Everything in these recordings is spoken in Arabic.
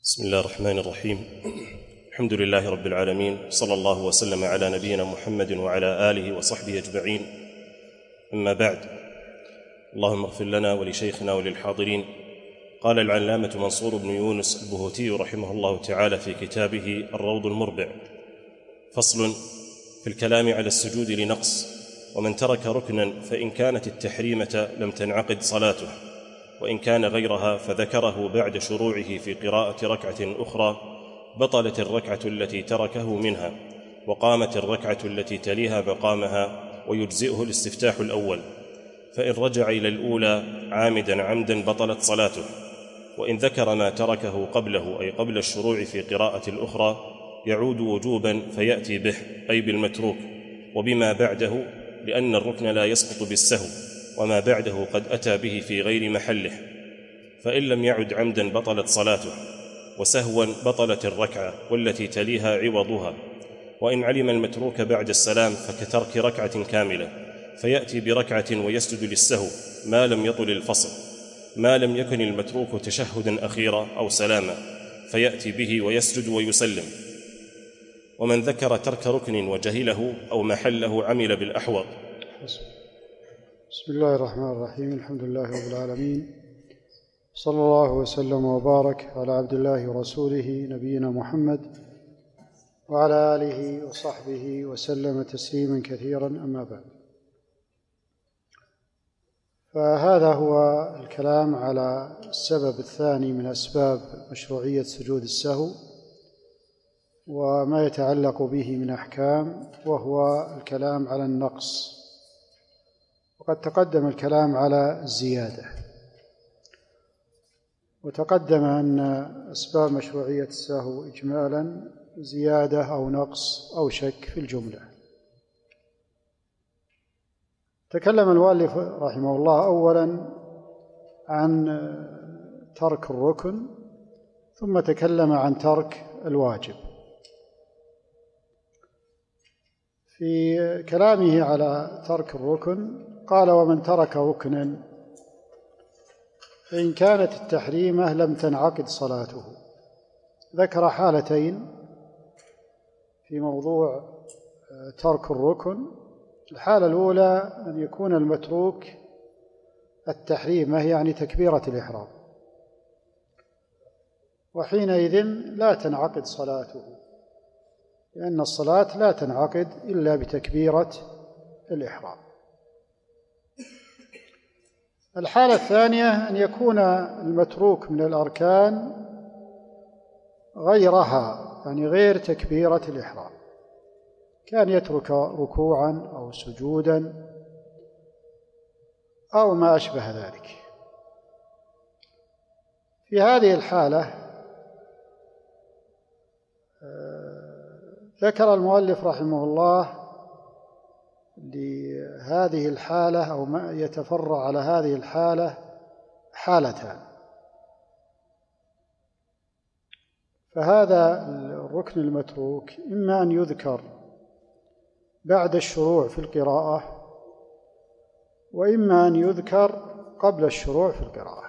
بسم الله الرحمن الرحيم. الحمد لله رب العالمين، صلى الله وسلم على نبينا محمد وعلى آله وصحبه أجمعين. أما بعد، اللهم اغفر لنا ولشيخنا وللحاضرين. قال العلامة منصور بن يونس البهوتي رحمه الله تعالى في كتابه الروض المربع: فصل في الكلام على السجود لنقص: ومن ترك ركنا فإن كانت التحريمة لم تنعقد صلاته، وإن كان غيرها فذكره بعد شروعه في قراءة ركعة أخرى بطلت الركعة التي تركه منها، وقامت الركعة التي تليها مقامها، ويجزئه الاستفتاح الأول. فإن رجع إلى الأولى عمدا بطلت صلاته. وإن ذكر ما تركه قبله أي قبل الشروع في قراءة الأخرى يعود وجوبا فيأتي به أي بالمتروك وبما بعده، لأن الركن لا يسقط بالسهو، وما بعده قد أتى به في غير محله. فإن لم يعد عمدا بطلت صلاته، وسهوا بطلت الركعة والتي تليها عوضها. وإن علم المتروك بعد السلام فكترك ركعة كاملة، فيأتي بركعة ويسجد للسهو ما لم يطل الفصل، ما لم يكن المتروك تشهدا أخيرا أو سلاما، فيأتي به ويسجد ويسلم. ومن ذكر ترك ركن وجهله أو محله عمل بالأحوط. بسم الله الرحمن الرحيم. الحمد لله رب العالمين، صلى الله وسلم وبارك على عبد الله ورسوله نبينا محمد وعلى آله وصحبه وسلم تسليما كثيرا. أما بعد، فهذا هو الكلام على السبب الثاني من أسباب مشروعية سجود السهو وما يتعلق به من أحكام، وهو الكلام على النقص. وقد تقدم الكلام على الزيادة، وتقدم أن أسباب مشروعية السهو إجمالا زيادة أو نقص أو شك في الجملة. تكلم المؤلف رحمه الله أولا عن ترك الركن، ثم تكلم عن ترك الواجب. في كلامه على ترك الركن قال: ومن ترك ركنا فإن كانت التحريمة لم تنعقد صلاته. ذكر حالتين في موضوع ترك الركن. الحالة الأولى أن يكون المتروك التحريمة، يعني تكبيرة الإحرام، وحينئذ لا تنعقد صلاته، لأن الصلاة لا تنعقد إلا بتكبيرة الإحرام. الحالة الثانية أن يكون المتروك من الأركان غيرها، يعني غير تكبيرة الإحرام، كان يترك ركوعا أو سجودا أو ما أشبه ذلك. في هذه الحالة ذكر المؤلف رحمه الله لهذه الحالة أو ما يتفرع على هذه الحالة حالتان. فهذا الركن المتروك إما أن يذكر بعد الشروع في القراءة، وإما أن يذكر قبل الشروع في القراءة.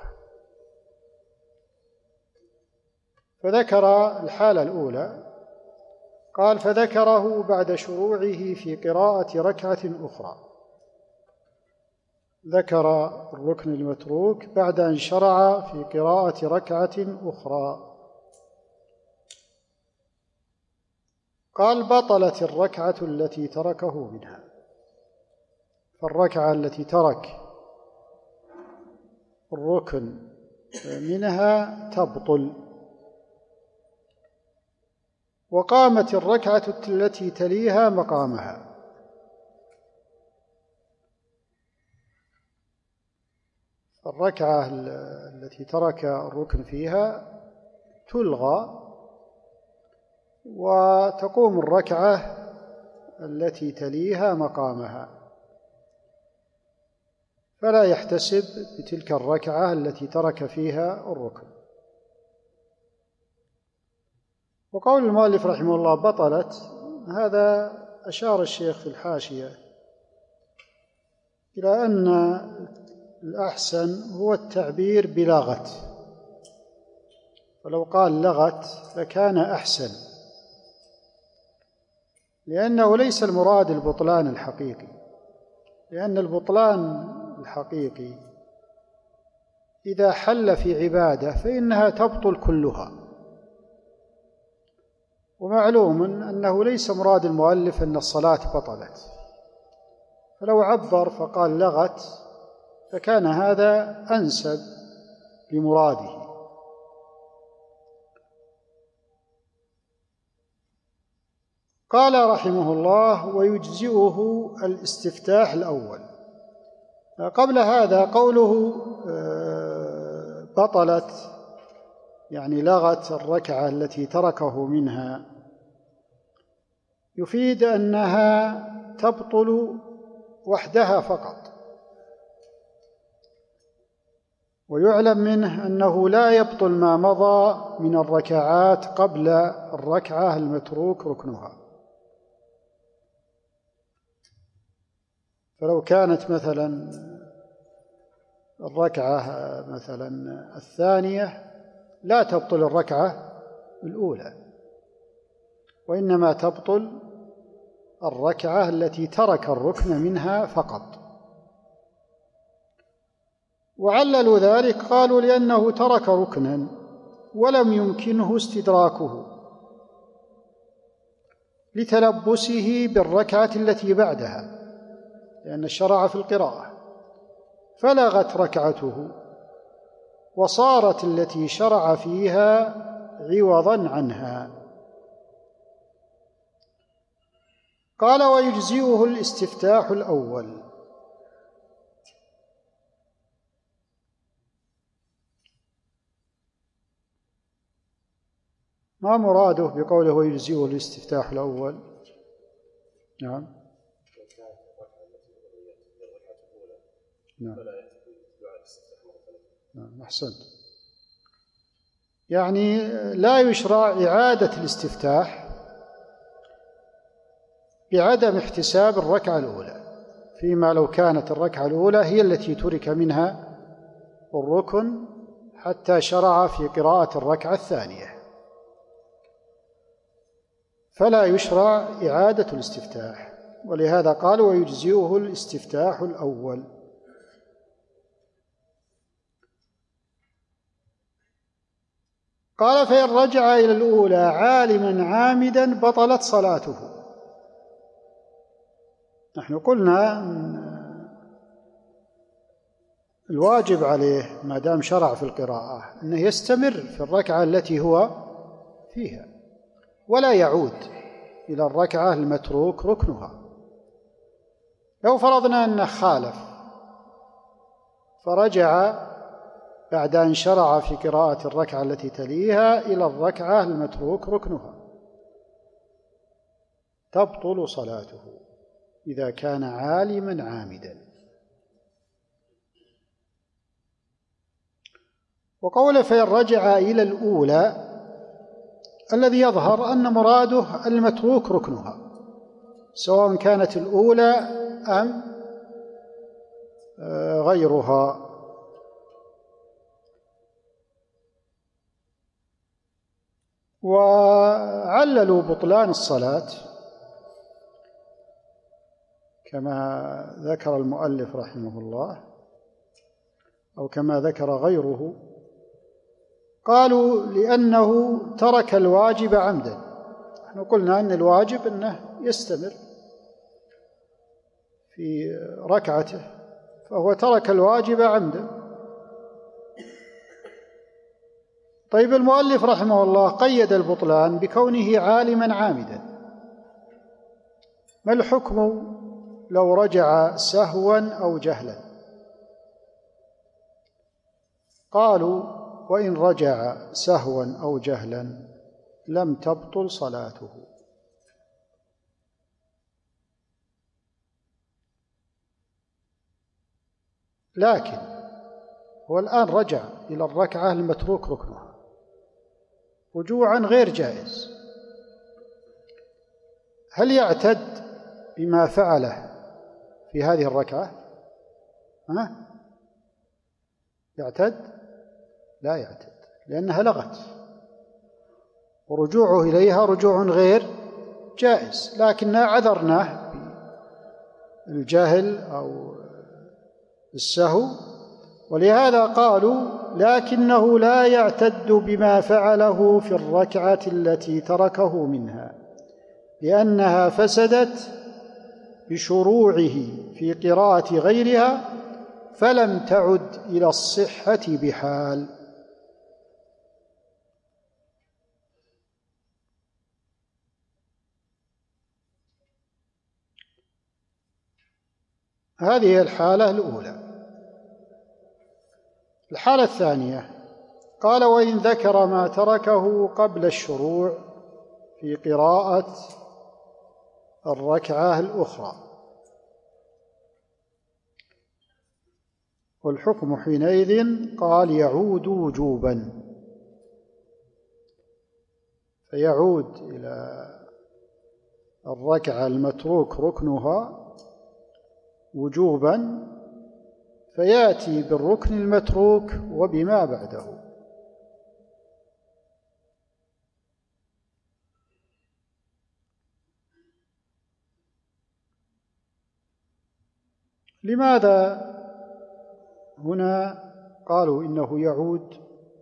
فذكر الحالة الأولى، قال: فذكره بعد شروعه في قراءة ركعة أخرى. ذكر الركن المتروك بعد أن شرع في قراءة ركعة أخرى. قال: بطلت الركعة التي تركه منها. فالركعة التي ترك الركن منها تبطل، وقامت الركعة التي تليها مقامها. الركعة التي ترك الركن فيها تلغى، وتقوم الركعة التي تليها مقامها، فلا يحتسب بتلك الركعة التي ترك فيها الركن. وقول المؤلف رحمه الله بطلت، هذا أشار الشيخ في الحاشية إلى أن الأحسن هو التعبير بلغت، ولو قال لغت لكان أحسن، لأنه ليس المراد البطلان الحقيقي، لأن البطلان الحقيقي إذا حل في عبادة فإنها تبطل كلها، ومعلوم أنه ليس مراد المؤلف أن الصلاة بطلت، فلو عبر فقال لغت فكان هذا أنسب لمراده. قال رحمه الله: ويجزئه الاستفتاح الأول. قبل هذا قوله بطلت يعني لغت الركعة التي تركه منها، يفيد أنها تبطل وحدها فقط، ويعلم منه أنه لا يبطل ما مضى من الركعات قبل الركعة المتروك ركنها. فلو كانت مثلا الركعة مثلا الثانية لا تبطل الركعة الأولى، وإنما تبطل الركعة التي ترك الركن منها فقط. وعللوا ذلك قالوا لأنه ترك ركنا ولم يمكنه استدراكه لتلبسه بالركعة التي بعدها، لأن الشرع في القراءة، فلغت ركعته وصارت التي شرع فيها عوضا عنها. قال: ويجزئه الاستفتاح الأول. ما مراده بقوله ويجزئه الاستفتاح الأول؟ نعم نعم أحسنت. يعني لا يشرع إعادة الاستفتاح بعدم احتساب الركعة الأولى، فيما لو كانت الركعة الأولى هي التي ترك منها الركن حتى شرع في قراءة الركعة الثانية، فلا يشرع إعادة الاستفتاح، ولهذا قال: ويجزئه الاستفتاح الأول. قال: فإن رجع إلى الأولى عالما عامدا بطلت صلاته. نحن قلنا الواجب عليه ما دام شرع في القراءة أنه يستمر في الركعة التي هو فيها، ولا يعود إلى الركعة المتروك ركنها. لو فرضنا أنه خالف فرجع بعد أن شرع في قراءة الركعة التي تليها إلى الركعة المتروك ركنها، تبطل صلاته إذا كان عالما عامدا. وقوله فإن رجع إلى الأولى، الذي يظهر أن مراده المتروك ركنها، سواء كانت الأولى أم غيرها. وعللوا بطلان الصلاة كما ذكر المؤلف رحمه الله أو كما ذكر غيره، قالوا لأنه ترك الواجب عمدا. نحن قلنا أن الواجب أنه يستمر في ركعته، فهو ترك الواجب عمدا. طيب المؤلف رحمه الله قيد البطلان بكونه عالما عامدا، ما الحكم لو رجع سهوا أو جهلا؟ قالوا وإن رجع سهوا أو جهلا لم تبطل صلاته. لكن هو الآن رجع إلى الركعة المتروك ركنها رجوعا غير جائز، هل يعتد بما فعله في هذه الركعة؟ يعتد؟ لا يعتد، لأنها لغت ورجوعه إليها رجوع غير جائز، لكن عذرناه بالجهل أو السهو، ولهذا قالوا لكنه لا يعتد بما فعله في الركعة التي تركه منها، لأنها فسدت بشروعه في قراءة غيرها، فلم تعد إلى الصحة بحال. هذه الحالة الأولى. الحالة الثانية قال: وإن ذكر ما تركه قبل الشروع في قراءة الركعة الأخرى، والحكم حينئذ قال يعود وجوبا، فيعود إلى الركعة المتروك ركنها وجوبا، فيأتي بالركن المتروك وبما بعده. لماذا هنا قالوا إنه يعود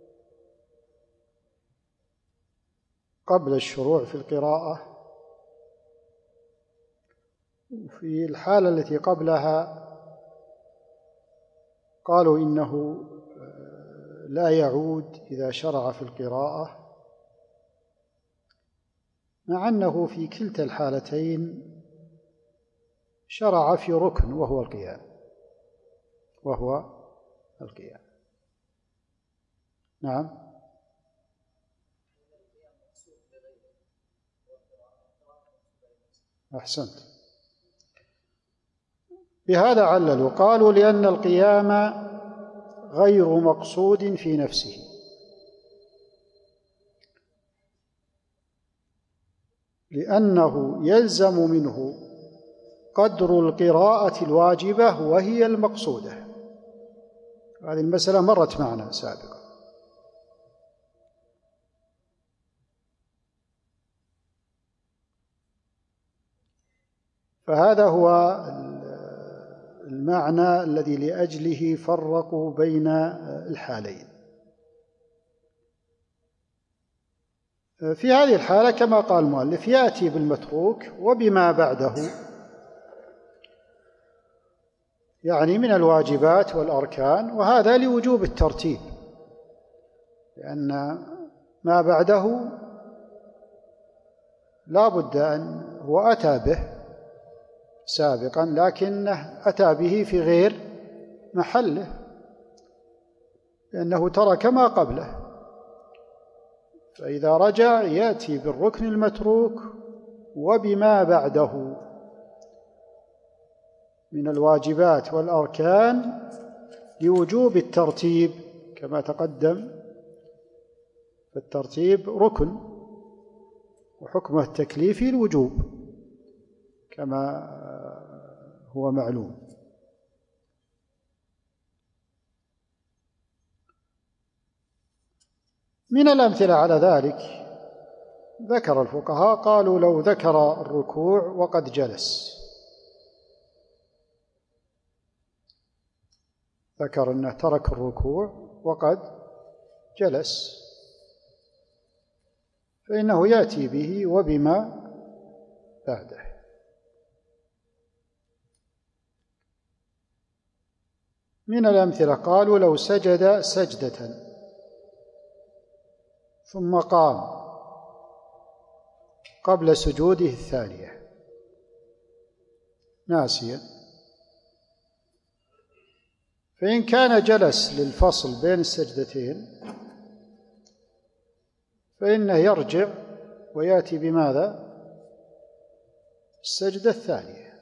قبل الشروع في القراءة، وفي الحالة التي قبلها قالوا إنه لا يعود إذا شرع في القراءة، مع أنه في كلتا الحالتين شرع في ركن وهو القيام. نعم. أحسنت. بهذا عللوا، قالوا لأن القيام غير مقصود في نفسه، لأنه يلزم منه قدر القراءة الواجبة وهي المقصودة. هذه المسألة مرت معنا سابقا. فهذا هو المعنى الذي لأجله فرقوا بين الحالين. في هذه الحالة كما قال المؤلف يأتي بالمتروك وبما بعده، يعني من الواجبات والأركان، وهذا لوجوب الترتيب، لأن ما بعده لا بد أن هو أتى به سابقا، لكنه أتى به في غير محله، لأنه ترك ما قبله، فإذا رجع يأتي بالركن المتروك وبما بعده من الواجبات والأركان لوجوب الترتيب كما تقدم. فالترتيب ركن وحكمه التكليفي الوجوب كما هو معلوم. من الأمثلة على ذلك ذكر الفقهاء، قالوا لو ذكر الركوع وقد جلس، ذكر أنه ترك الركوع وقد جلس، فإنه يأتي به وبما بعده. من الأمثلة قالوا لو سجد سجدة ثم قام قبل سجوده الثانية ناسيا، فإن كان جلس للفصل بين السجدتين فإنه يرجع ويأتي بماذا؟ السجدة الثانية،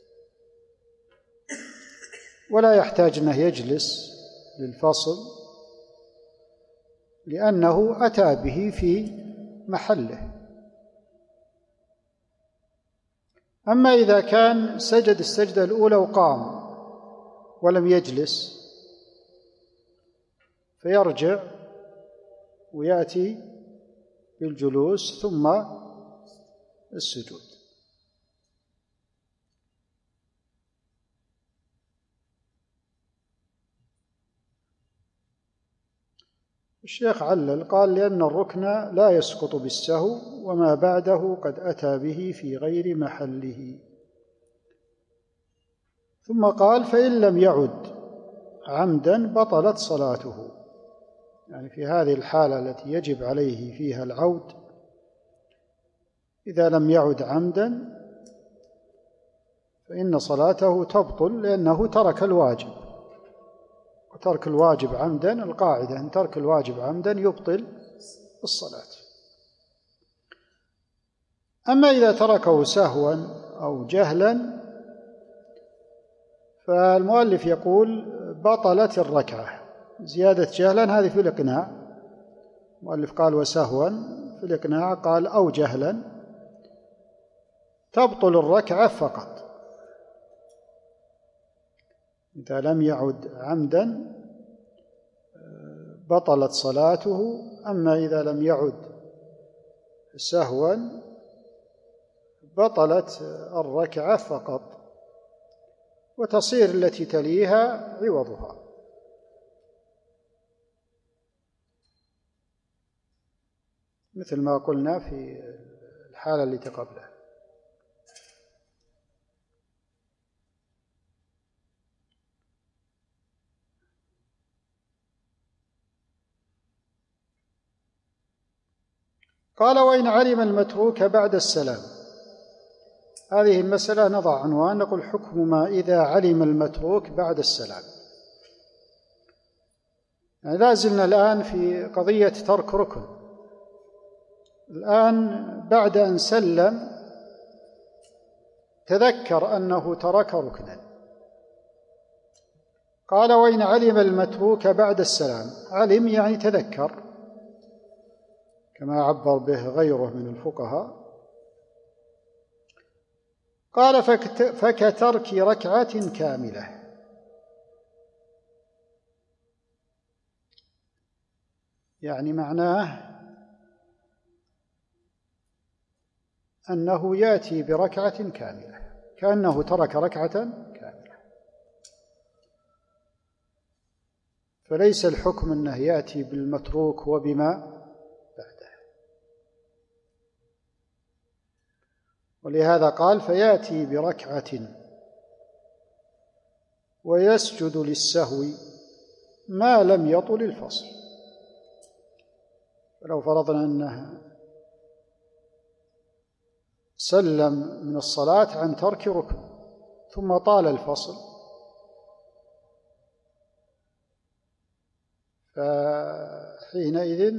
ولا يحتاج أنه يجلس للفصل، لأنه أتى به في محله. أما إذا كان سجد السجدة الأولى وقام ولم يجلس فيرجع ويأتي بالجلوس ثم السجود. الشيخ علل قال: لأن الركن لا يسقط بالسهو وما بعده قد أتى به في غير محله. ثم قال: فإن لم يعد عمدا بطلت صلاته. يعني في هذه الحالة التي يجب عليه فيها العود، إذا لم يعد عمدا فإن صلاته تبطل، لأنه ترك الواجب، وترك الواجب عمدا، القاعدة أن ترك الواجب عمدا يبطل الصلاة. أما إذا تركه سهوا أو جهلا فالمؤلف يقول: بطلت الركعة. زيادة جهلا هذه في الإقناع، المؤلف قال وسهوا، في الإقناع قال أو جهلا، تبطل الركعة فقط. إذا لم يعد عمدا بطلت صلاته، أما إذا لم يعد سهوا بطلت الركعة فقط، وتصير التي تليها عوضها. مثل ما قلنا في الحالة التي قبلها. قال: وإن علم المتروك بعد السلام. هذه المسألة نضع عنوان، نقول: حكم ما إذا علم المتروك بعد السلام. يعني لا زلنا الآن في قضية ترك ركن. الآن بعد أن سلم تذكر أنه ترك ركنا. قال: وإن علم المتروك بعد السلام. علم يعني تذكر، كما عبر به غيره من الفقهاء. قال: فكترك ركعة كاملة. يعني معناه أنه يأتي بركعة كاملة، كأنه ترك ركعة كاملة. فليس الحكم أنه يأتي بالمتروك وبما بعده. ولهذا قال: فيأتي بركعة ويسجد للسهو ما لم يطل الفصل. فلو فرضنا أنه سلم من الصلاة عن ترك ركن ثم طال الفصل، فحينئذ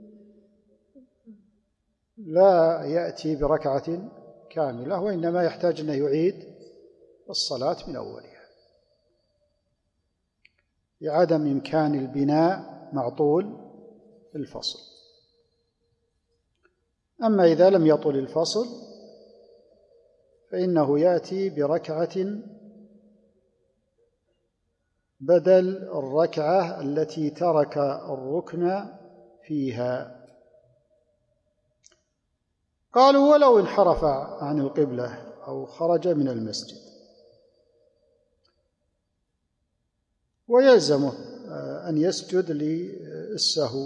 لا يأتي بركعة كاملة، وإنما يحتاج أن يعيد الصلاة من أولها لعدم إمكان البناء مع طول الفصل. أما إذا لم يطل الفصل فإنه يأتي بركعة بدل الركعة التي ترك الركن فيها. قالوا: ولو انحرف عن القبلة أو خرج من المسجد. ويلزمه أن يسجد للسهو،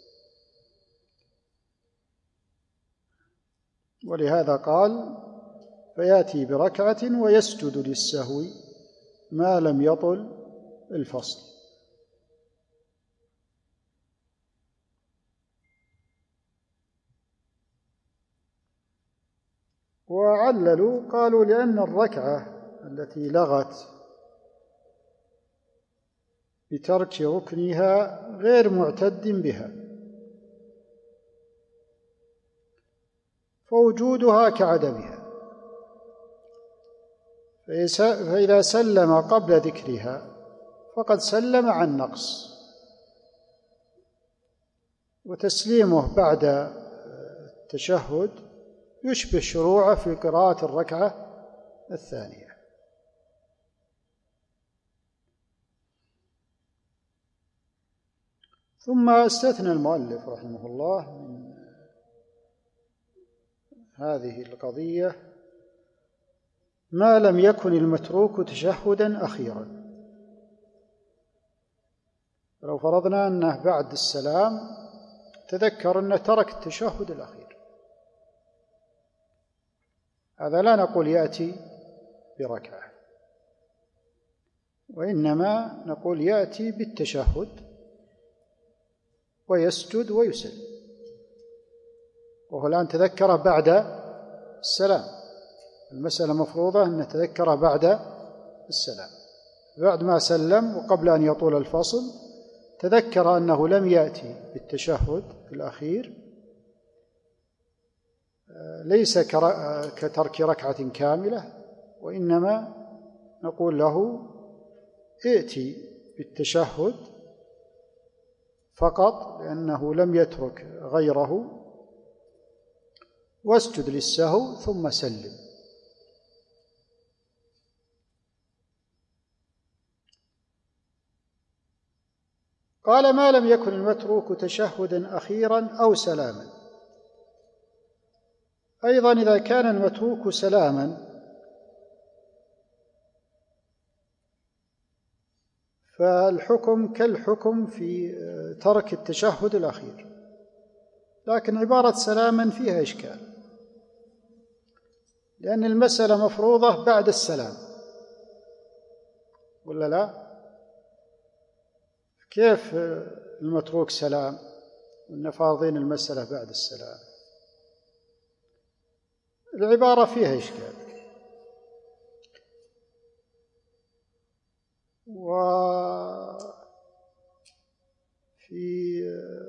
ولهذا قال: فيأتي بركعة ويسجد للسهو ما لم يطل الفصل. وعللوا قالوا: لأن الركعة التي لغت بترك ركنها غير معتد بها، فوجودها كعدمها، فإذا سلم قبل ذكرها فقد سلم عن نقص، وتسليمه بعد التشهد يشبه شروعه في قراءة الركعة الثانية. ثم استثنى المؤلف رحمه الله من هذه القضية ما لم يكن المتروك تشهدا أخيرا. لو فرضنا أنه بعد السلام تذكر أنه ترك التشهد الأخير، هذا لا نقول يأتي بركعة، وإنما نقول يأتي بالتشهد ويسجد ويسلم، وهو الآن تذكر بعد السلام. المسألة مفروضة أن نتذكر بعد السلام، بعد ما سلم وقبل أن يطول الفصل تذكر أنه لم يأتي بالتشهد الأخير، ليس كترك ركعة كاملة، وإنما نقول له ائتي بالتشهد فقط لأنه لم يترك غيره، واسجد للسهو ثم سلم. قال: ما لم يكن المتروك تشهدا أخيرا أو سلاما. أيضا إذا كان المتروك سلاما فالحكم كالحكم في ترك التشهد الأخير، لكن عبارة سلاما فيها إشكال، لأن المسألة مفروضة بعد السلام، ولا لا؟ كيف المتروك سلام وإن فاضين المسألة بعد السلام؟ العبارة فيها إشكال. وفي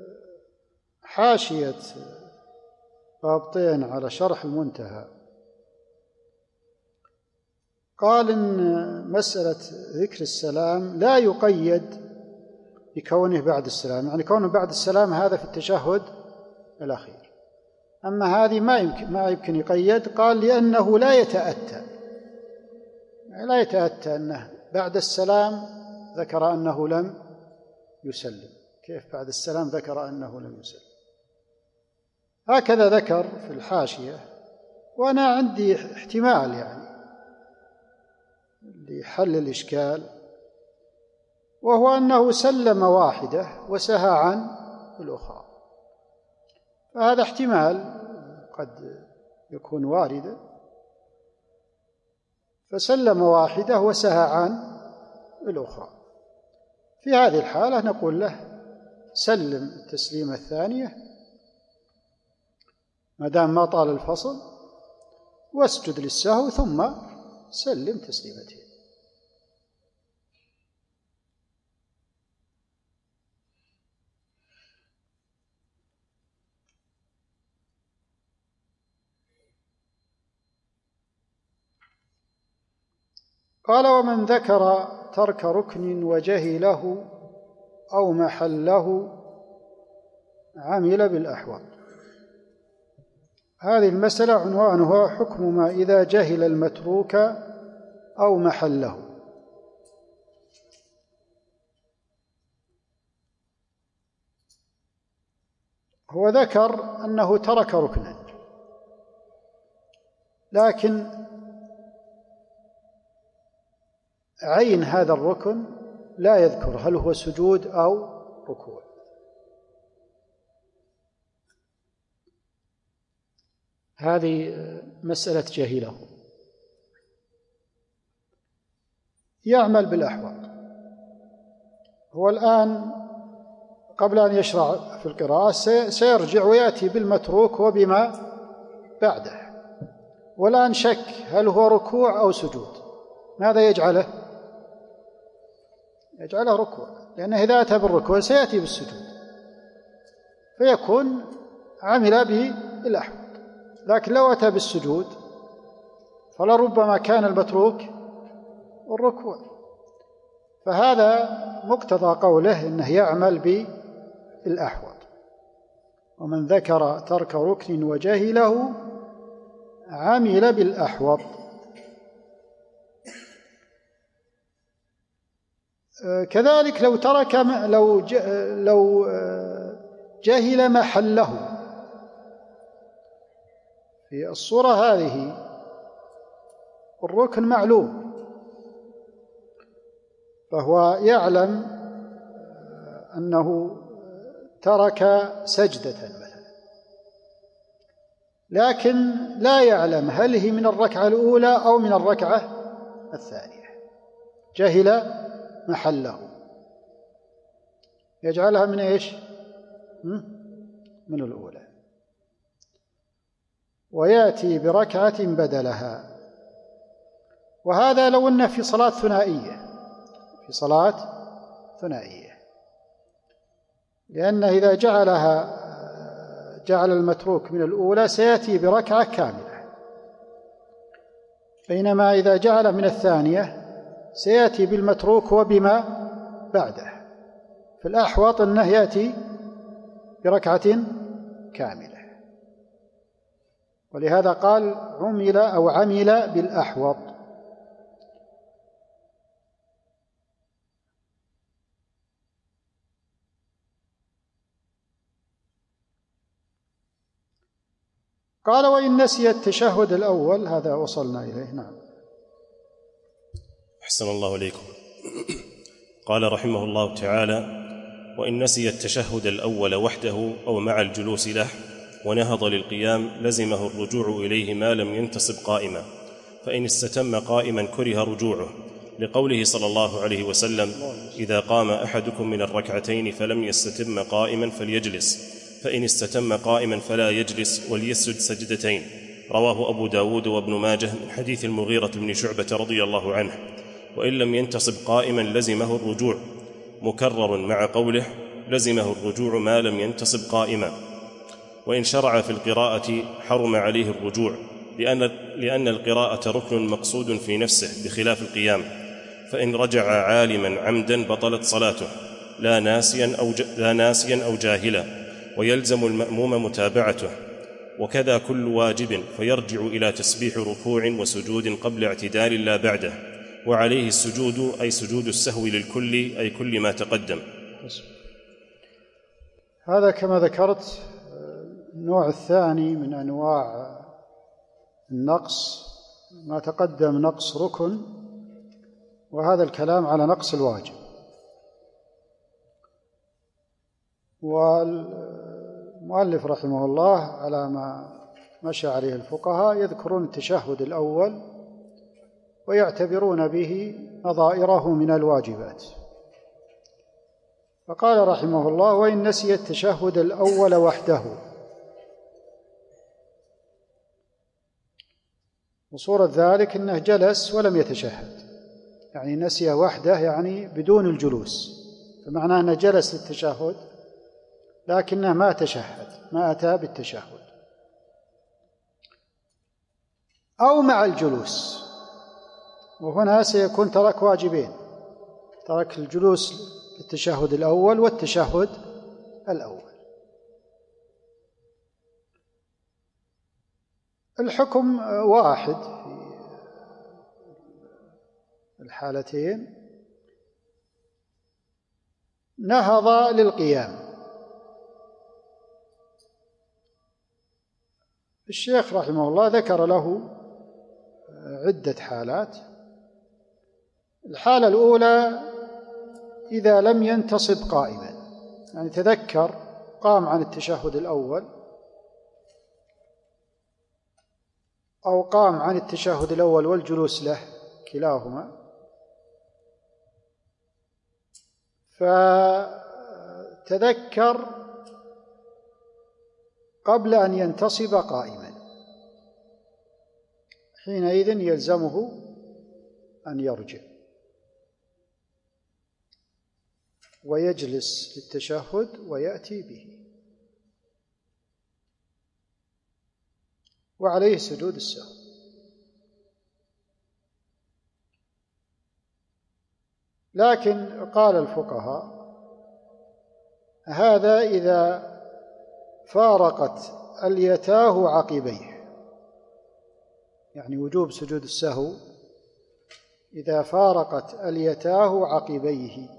حاشية بابطين على شرح المنتهى قال إن مسألة ذكر السلام لا يقيد بكونه بعد السلام، يعني كونه بعد السلام هذا في التشهد الأخير، أما هذه ما يمكن يقيد. قال لأنه لا يتأتى، يعني لا يتأتى أنه بعد السلام ذكر أنه لم يسلم. كيف بعد السلام ذكر أنه لم يسلم؟ هكذا ذكر في الحاشية، وأنا عندي احتمال يعني لحل الإشكال، وهو أنه سلم واحدة وسهى عن الأخرى، فهذا احتمال قد يكون واردا، فسلم واحدة وسهى عن الأخرى. في هذه الحالة نقول له سلم التسليمة الثانية ما دام ما طال الفصل، واسجد للسهو ثم سلم تسليمتين. قال: ومن ذكر ترك ركن وجهله أو محله عمل بالأحوط. هذه المسألة عنوانها حكم ما إذا جهل المتروك أو محله. هو ذكر أنه ترك ركنا، لكن عين هذا الركن لا يذكر هل هو سجود أو ركوع. هذه مسألة جهله، يعمل بالأحوط. هو الآن قبل أن يشرع في القراءة سيرجع ويأتي بالمتروك وبما بعده، والآن شك هل هو ركوع أو سجود. ماذا يجعله؟ يجعله ركوع، لأنه إذا أتى بالركوع سيأتي بالسجود، فيكون عمل بالأحوط. لكن لو أتى بالسجود فلربما كان المتروك الركوع، فهذا مقتضى قوله إنه يعمل بالأحوط. ومن ذكر ترك ركن وجهله عمل بالأحوط. كذلك لو جهل محله في الصورة هذه الركن معلوم، فهو يعلم أنه ترك سجدة مثلا، لكن لا يعلم هل هي من الركعة الأولى أو من الركعة الثانية، جهل محله، يجعلها من إيش؟ من الأولى، ويأتي بركعة بدلها. وهذا لو أنه في صلاة ثنائية، في صلاة ثنائية، لأنه إذا جعل المتروك من الأولى سيأتي بركعة كاملة، بينما إذا جعل من الثانية سيأتي بالمتروك وبما بعده، فالأحوط أنه يأتي بركعة كاملة، ولهذا قال عمل بالأحوط. قال وإن نسي التشهد الأول، هذا وصلنا إليه. نعم. أحسن الله إليكم. قال رحمه الله تعالى: وإن نسي التشهد الأول وحده أو مع الجلوس له ونهض للقيام لزمه الرجوع إليه ما لم ينتصب قائما، فإن استتم قائما كره رجوعه، لقوله صلى الله عليه وسلم: إذا قام أحدكم من الركعتين فلم يستتم قائما فليجلس، فإن استتم قائما فلا يجلس وليسجد سجدتين. رواه أبو داود وابن ماجه من حديث المغيرة بن شعبة رضي الله عنه. وإن لم ينتصب قائما لزمه الرجوع، مكرر مع قوله: لزمه الرجوع ما لم ينتصب قائما. وإن شرع في القراءة حرم عليه الرجوع، لأن القراءة ركن مقصود في نفسه بخلاف القيام، فإن رجع عالما عمدا بطلت صلاته لا ناسيا أو جاهلا، ويلزم المأموم متابعته، وكذا كل واجب، فيرجع إلى تسبيح ركوع وسجود قبل اعتدال لا بعده، وعليه السجود أي سجود السهو للكل، أي كل ما تقدم. هذا كما ذكرت النوع الثاني من أنواع النقص، ما تقدم نقص ركن، وهذا الكلام على نقص الواجب. والمؤلف رحمه الله على ما مشى عليه الفقهاء يذكرون التشهد الأول ويعتبرون به نظائره من الواجبات. فقال رحمه الله: وإن نسي التشهد الأول وحده. وصورة ذلك أنه جلس ولم يتشهد، يعني نسي وحده، يعني بدون الجلوس، فمعناه أنه جلس للتشهد لكنه ما تشهد، ما أتى بالتشهد. أو مع الجلوس، وهنا سيكون ترك واجبين، ترك الجلوس للتشهد الأول والتشهد الأول. الحكم واحد في الحالتين. نهض للقيام. الشيخ رحمه الله ذكر له عدة حالات. الحالة الأولى إذا لم ينتصب قائما، يعني تذكر قام عن التشهد الأول أو قام عن التشهد الأول والجلوس له كلاهما، فتذكر قبل أن ينتصب قائما، حينئذ يلزمه أن يرجع ويجلس للتشهد ويأتي به، وعليه سجود السهو. لكن قال الفقهاء: هذا إذا فارقت اليتاه عقبيه، يعني وجوب سجود السهو إذا فارقت اليتاه عقبيه.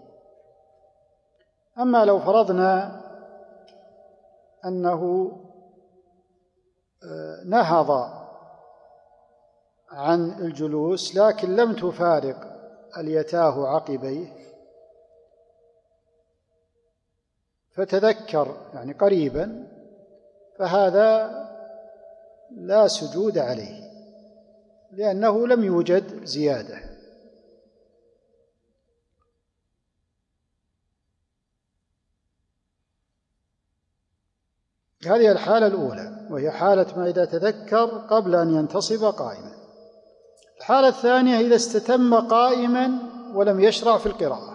أما لو فرضنا أنه نهض عن الجلوس لكن لم تفارق اليتاه عقبيه فتذكر يعني قريبا، فهذا لا سجود عليه لأنه لم يوجد زيادة. هذه الحالة الأولى، وهي حالة ما إذا تذكر قبل أن ينتصب قائما. الحالة الثانية إذا استتم قائما ولم يشرع في القراءة،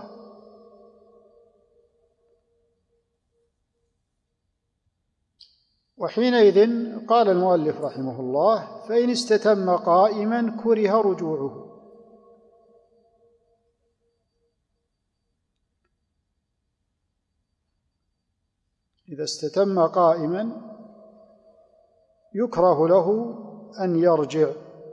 وحينئذ قال المؤلف رحمه الله: فإن استتم قائما كره رجوعه. إذا استتم قائما يكره له أن يرجع،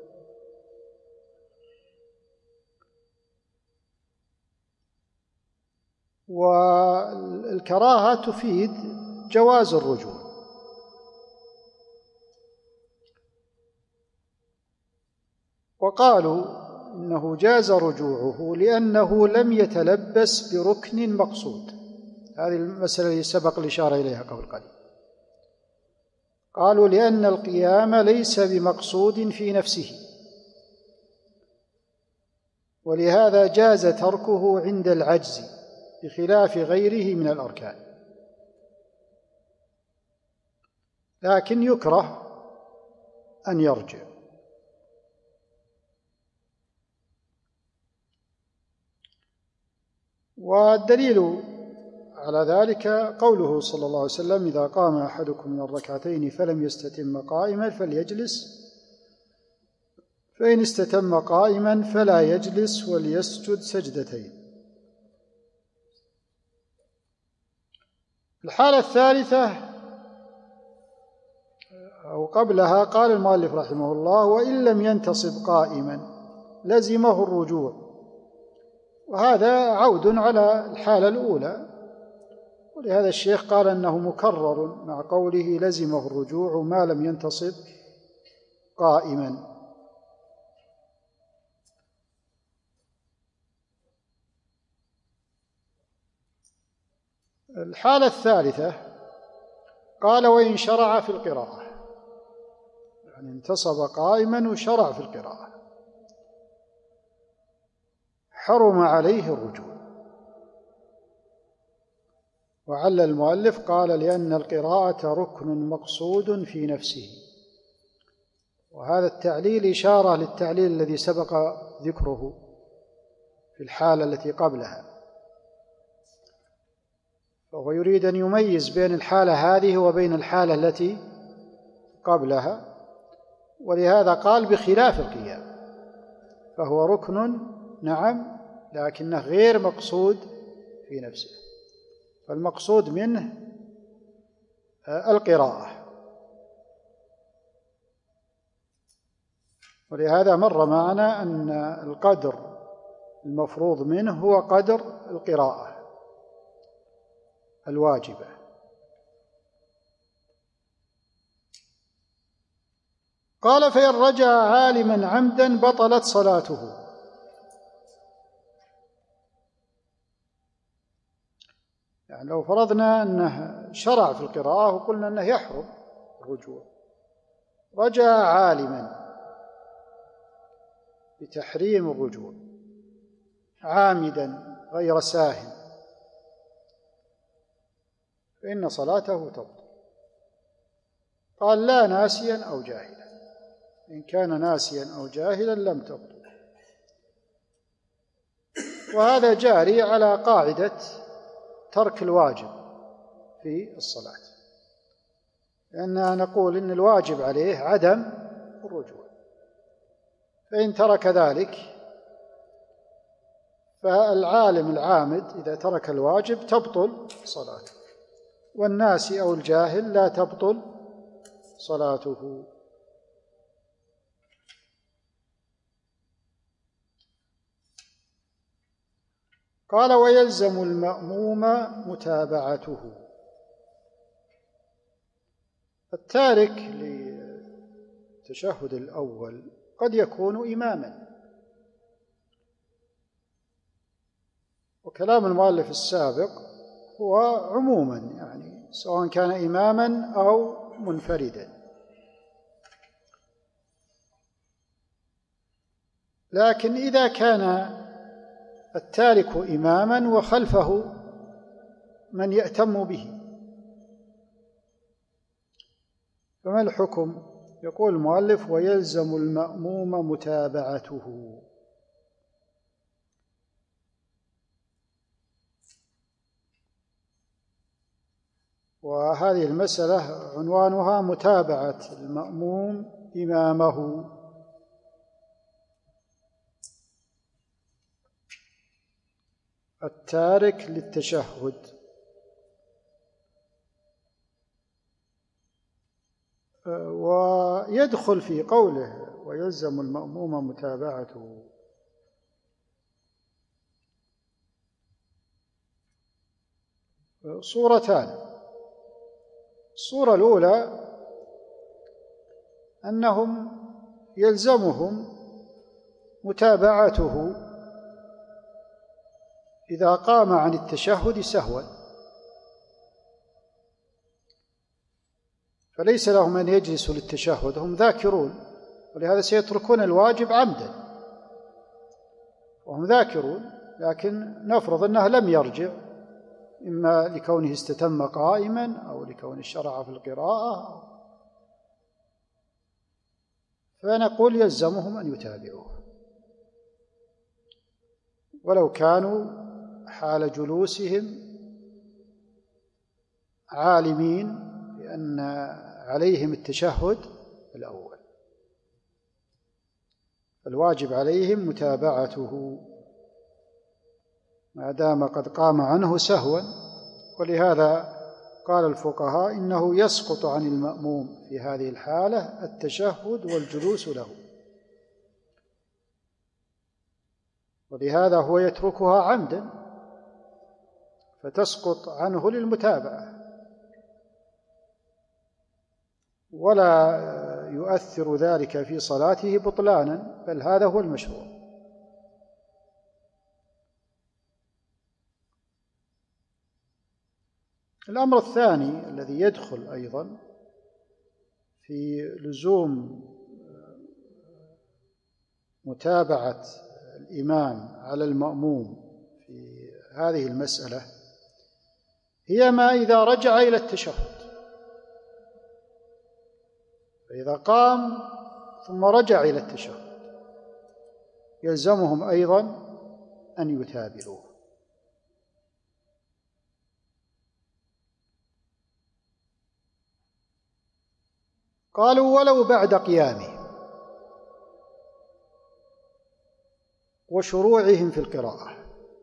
والكراهة تفيد جواز الرجوع. وقالوا إنه جاز رجوعه لأنه لم يتلبس بركن مقصود. هذه المسألة التي سبق الإشارة إليها قبل قليل. قالوا لأن القيام ليس بمقصود في نفسه، ولهذا جاز تركه عند العجز بخلاف غيره من الأركان، لكن يكره أن يرجع. والدليل على ذلك قوله صلى الله عليه وسلم: إذا قام أحدكم من الركعتين فلم يستتم قائما فليجلس، فإن استتم قائما فلا يجلس وليسجد سجدتين. الحالة الثالثة أو قبلها قال المؤلف رحمه الله: وإن لم ينتصب قائما لزمه الرجوع. وهذا عود على الحالة الأولى، ولهذا الشيخ قال أنه مكرر مع قوله لزمه الرجوع ما لم ينتصب قائما. الحالة الثالثة قال: وإن شرع في القراءة، يعني انتصب قائما وشرع في القراءة، حرم عليه الرجوع. وعل المؤلف قال: لأن القراءة ركن مقصود في نفسه. وهذا التعليل إشارة للتعليل الذي سبق ذكره في الحالة التي قبلها، فهو يريد أن يميز بين الحالة هذه وبين الحالة التي قبلها، ولهذا قال بخلاف القيام، فهو ركن نعم لكنه غير مقصود في نفسه، فالمقصود منه القراءة. ولهذا مر معنا أن القدر المفروض منه هو قدر القراءة الواجبة. قال: فإن رجع عالما عمدا بطلت صلاته. يعني لو فرضنا أنه شرع في القراءة وقلنا أنه يحرم الرجوع، رجع عالما بتحريم الرجوع عامدا غير ساهٍ، فإن صلاته تبطل. قال: لا ناسيا أو جاهلا. إن كان ناسيا أو جاهلا لم تبطل. وهذا جاري على قاعدة ترك الواجب في الصلاة، لأننا نقول إن الواجب عليه عدم الرجوع، فإن ترك ذلك فالعالم العامد إذا ترك الواجب تبطل صلاته، والناسي أو الجاهل لا تبطل صلاته. قال: ويلزم المأموم متابعته. التارك التشهد الأول قد يكون إماما، وكلام المؤلف السابق هو عموما، يعني سواء كان إماما أو منفردا. لكن إذا كان التارك إماما وخلفه من يأتم به فما الحكم؟ يقول المؤلف: ويلزم المأموم متابعته. وهذه المسألة عنوانها متابعة المأموم إمامه. التارك للتشهد، ويدخل في قوله ويلزم المأموم متابعته صورتان. الصورة الأولى أنهم يلزمهم متابعته إذا قام عن التشهد سهوا، فليس لهم أن يجلسوا للتشهد، هم ذاكرون، ولهذا سيتركون الواجب عمدا وهم ذاكرون. لكن نفرض أنه لم يرجع، إما لكونه استتم قائما أو لكونه شرع في القراءة، فنقول يلزمهم أن يتابعوه ولو كانوا حال جلوسهم عالمين بأن عليهم التشهد الأول، فالواجب عليهم متابعته ما دام قد قام عنه سهوا. ولهذا قال الفقهاء إنه يسقط عن المأموم في هذه الحالة التشهد والجلوس له، ولهذا هو يتركها عمدا فتسقط عنه للمتابعة، ولا يؤثر ذلك في صلاته بطلانا، بل هذا هو المشروع. الأمر الثاني الذي يدخل أيضا في لزوم متابعة الإمام على المأموم في هذه المسألة هي ما إذا رجع إلى التشهد، فإذا قام ثم رجع إلى التشهد يلزمهم أيضا أن يتابعوه. قالوا ولو بعد قيامه وشروعهم في القراءة.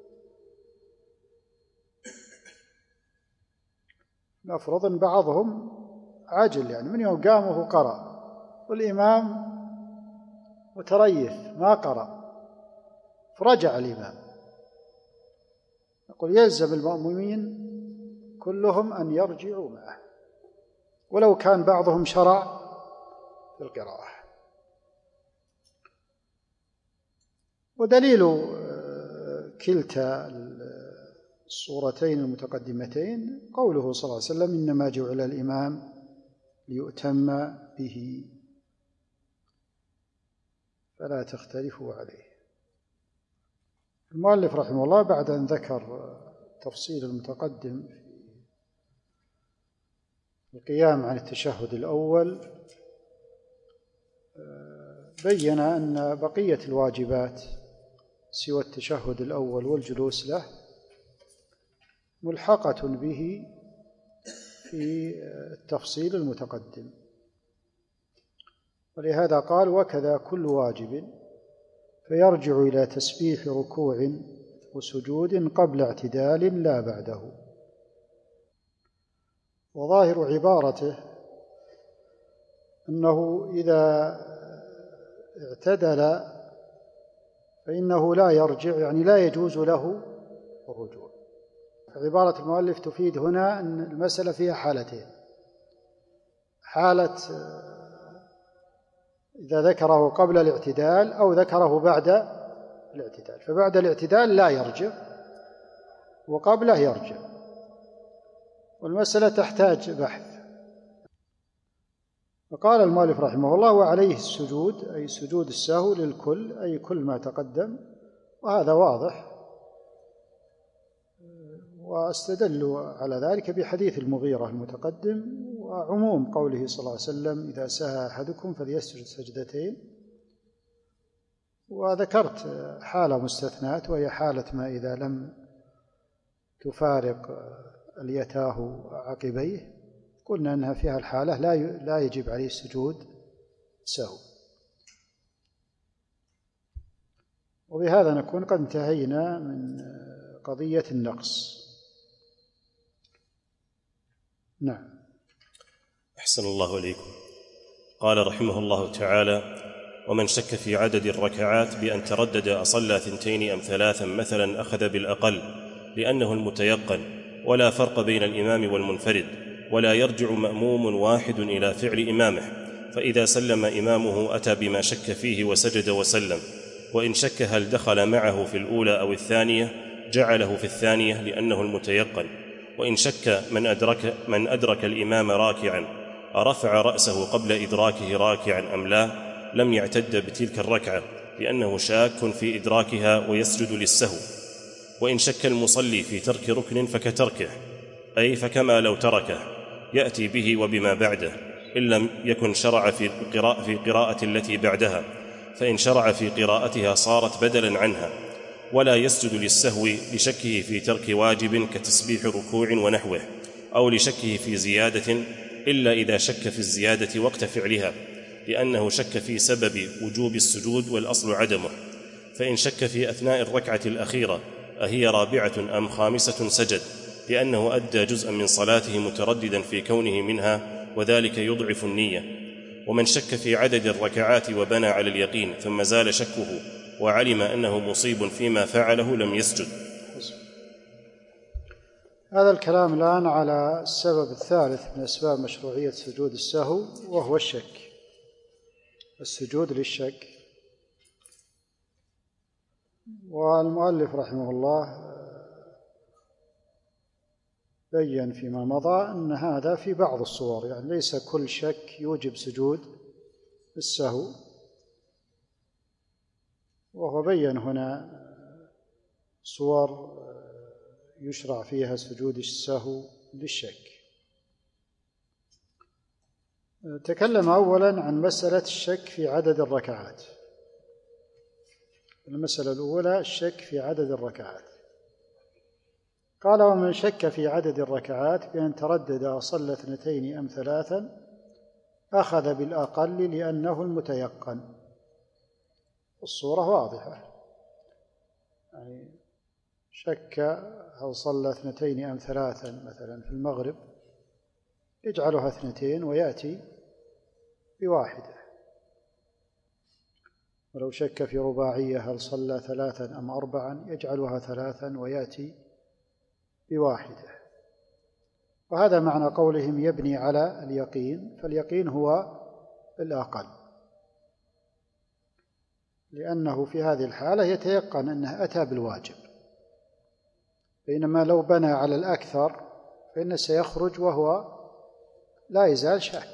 نفرض أن بعضهم عاجل، يعني من يوم قامه قرأ والإمام متريث ما قرأ فرجع الإمام، نقول يلزم المأمومين كلهم أن يرجعوا معه ولو كان بعضهم شرع في القراءة. ودليل كلتا الصورتين المتقدمتين قوله صلى الله عليه وسلم: إنما جعل الإمام ليؤتم به فلا تختلفوا عليه. المؤلف رحمه الله بعد أن ذكر التفصيل المتقدم في القيام عن التشهد الأول بين أن بقية الواجبات سوى التشهد الأول والجلوس له ملحقة به في التفصيل المتقدم، ولهذا قال: وكذا كل واجب فيرجع إلى تسبيح ركوع وسجود قبل اعتدال لا بعده. وظاهر عبارته أنه إذا اعتدل فإنه لا يرجع، يعني لا يجوز له الرجوع. عبارة المؤلف تفيد هنا أن المسألة فيها حالتين: حالة إذا ذكره قبل الاعتدال أو ذكره بعد الاعتدال، فبعد الاعتدال لا يرجع وقبله يرجع، والمسألة تحتاج بحث. وقال المؤلف رحمه الله: وعليه السجود، أي سجود السهو للكل، أي كل ما تقدم، وهذا واضح. واستدلوا على ذلك بحديث المغيرة المتقدم وعموم قوله صلى الله عليه وسلم: إذا سهى أحدكم فليسجد سجدتين. وذكرت حالة مستثناة، وهي حالة ما إذا لم تفارق اليتاه عقبيه، قلنا أنها فيها الحالة لا يجب عليه السجود سهو. وبهذا نكون قد انتهينا من قضية النقص. نعم. أحسن الله إليكم. قال رحمه الله تعالى: ومن شك في عدد الركعات بأن تردد أصلى 2 أم 3 مثلا أخذ بالأقل، لأنه المتيقن، ولا فرق بين الإمام والمنفرد، ولا يرجع مأموم واحد إلى فعل إمامه، فإذا سلم إمامه أتى بما شك فيه وسجد وسلم. وإن شك هل دخل معه في الأولى أو الثانية جعله في الثانية لأنه المتيقن. وإن شك من أدرك الإمام راكعا أرفع رأسه قبل إدراكه راكعا أم لا، لم يعتد بتلك الركعة لأنه شاك في إدراكها ويسجد للسهو. وإن شك المصلي في ترك ركن فكتركه، أي فكما لو تركه يأتي به وبما بعده، إن لم يكن شرع في قراءة التي بعدها، فإن شرع في قراءتها صارت بدلا عنها. ولا يسجد للسهو لشكه في ترك واجب كتسبيح ركوع ونحوه، أو لشكه في زيادة، إلا إذا شك في الزيادة وقت فعلها، لأنه شك في سبب وجوب السجود والأصل عدمه. فإن شك في أثناء الركعة الأخيرة أهي رابعة أم خامسة سجد، لأنه أدى جزءا من صلاته مترددا في كونه منها، وذلك يضعف النية. ومن شك في عدد الركعات وبنى على اليقين ثم زال شكه وعلم أنه مصيب فيما فعله لم يسجد. هذا الكلام الآن على السبب الثالث من أسباب مشروعية سجود السهو، وهو الشك، السجود للشك. والمؤلف رحمه الله بيّن فيما مضى أن هذا في بعض الصور، يعني ليس كل شك يوجب سجود السهو، وهو بيّن هنا صور يشرع فيها سجود السهو للشك. تكلم أولاً عن مسألة الشك في عدد الركعات. المسألة الأولى الشك في عدد الركعات. قال: ومن شك في عدد الركعات بأن تردد أصلى 2 أم 3 أخذ بالأقل لأنه المتيقن. الصورة واضحة، يعني شك هل صلى 2 أم 3 مثلا في المغرب يجعلها 2 ويأتي بواحدة. ولو شك في رباعية هل صلى 3 أم 4 يجعلها 3 ويأتي بواحدة. وهذا معنى قولهم يبني على اليقين، فاليقين هو الأقل، لأنه في هذه الحالة يتيقن أنه أتى بالواجب، بينما لو بنى على الأكثر فإنه سيخرج وهو لا يزال شاك.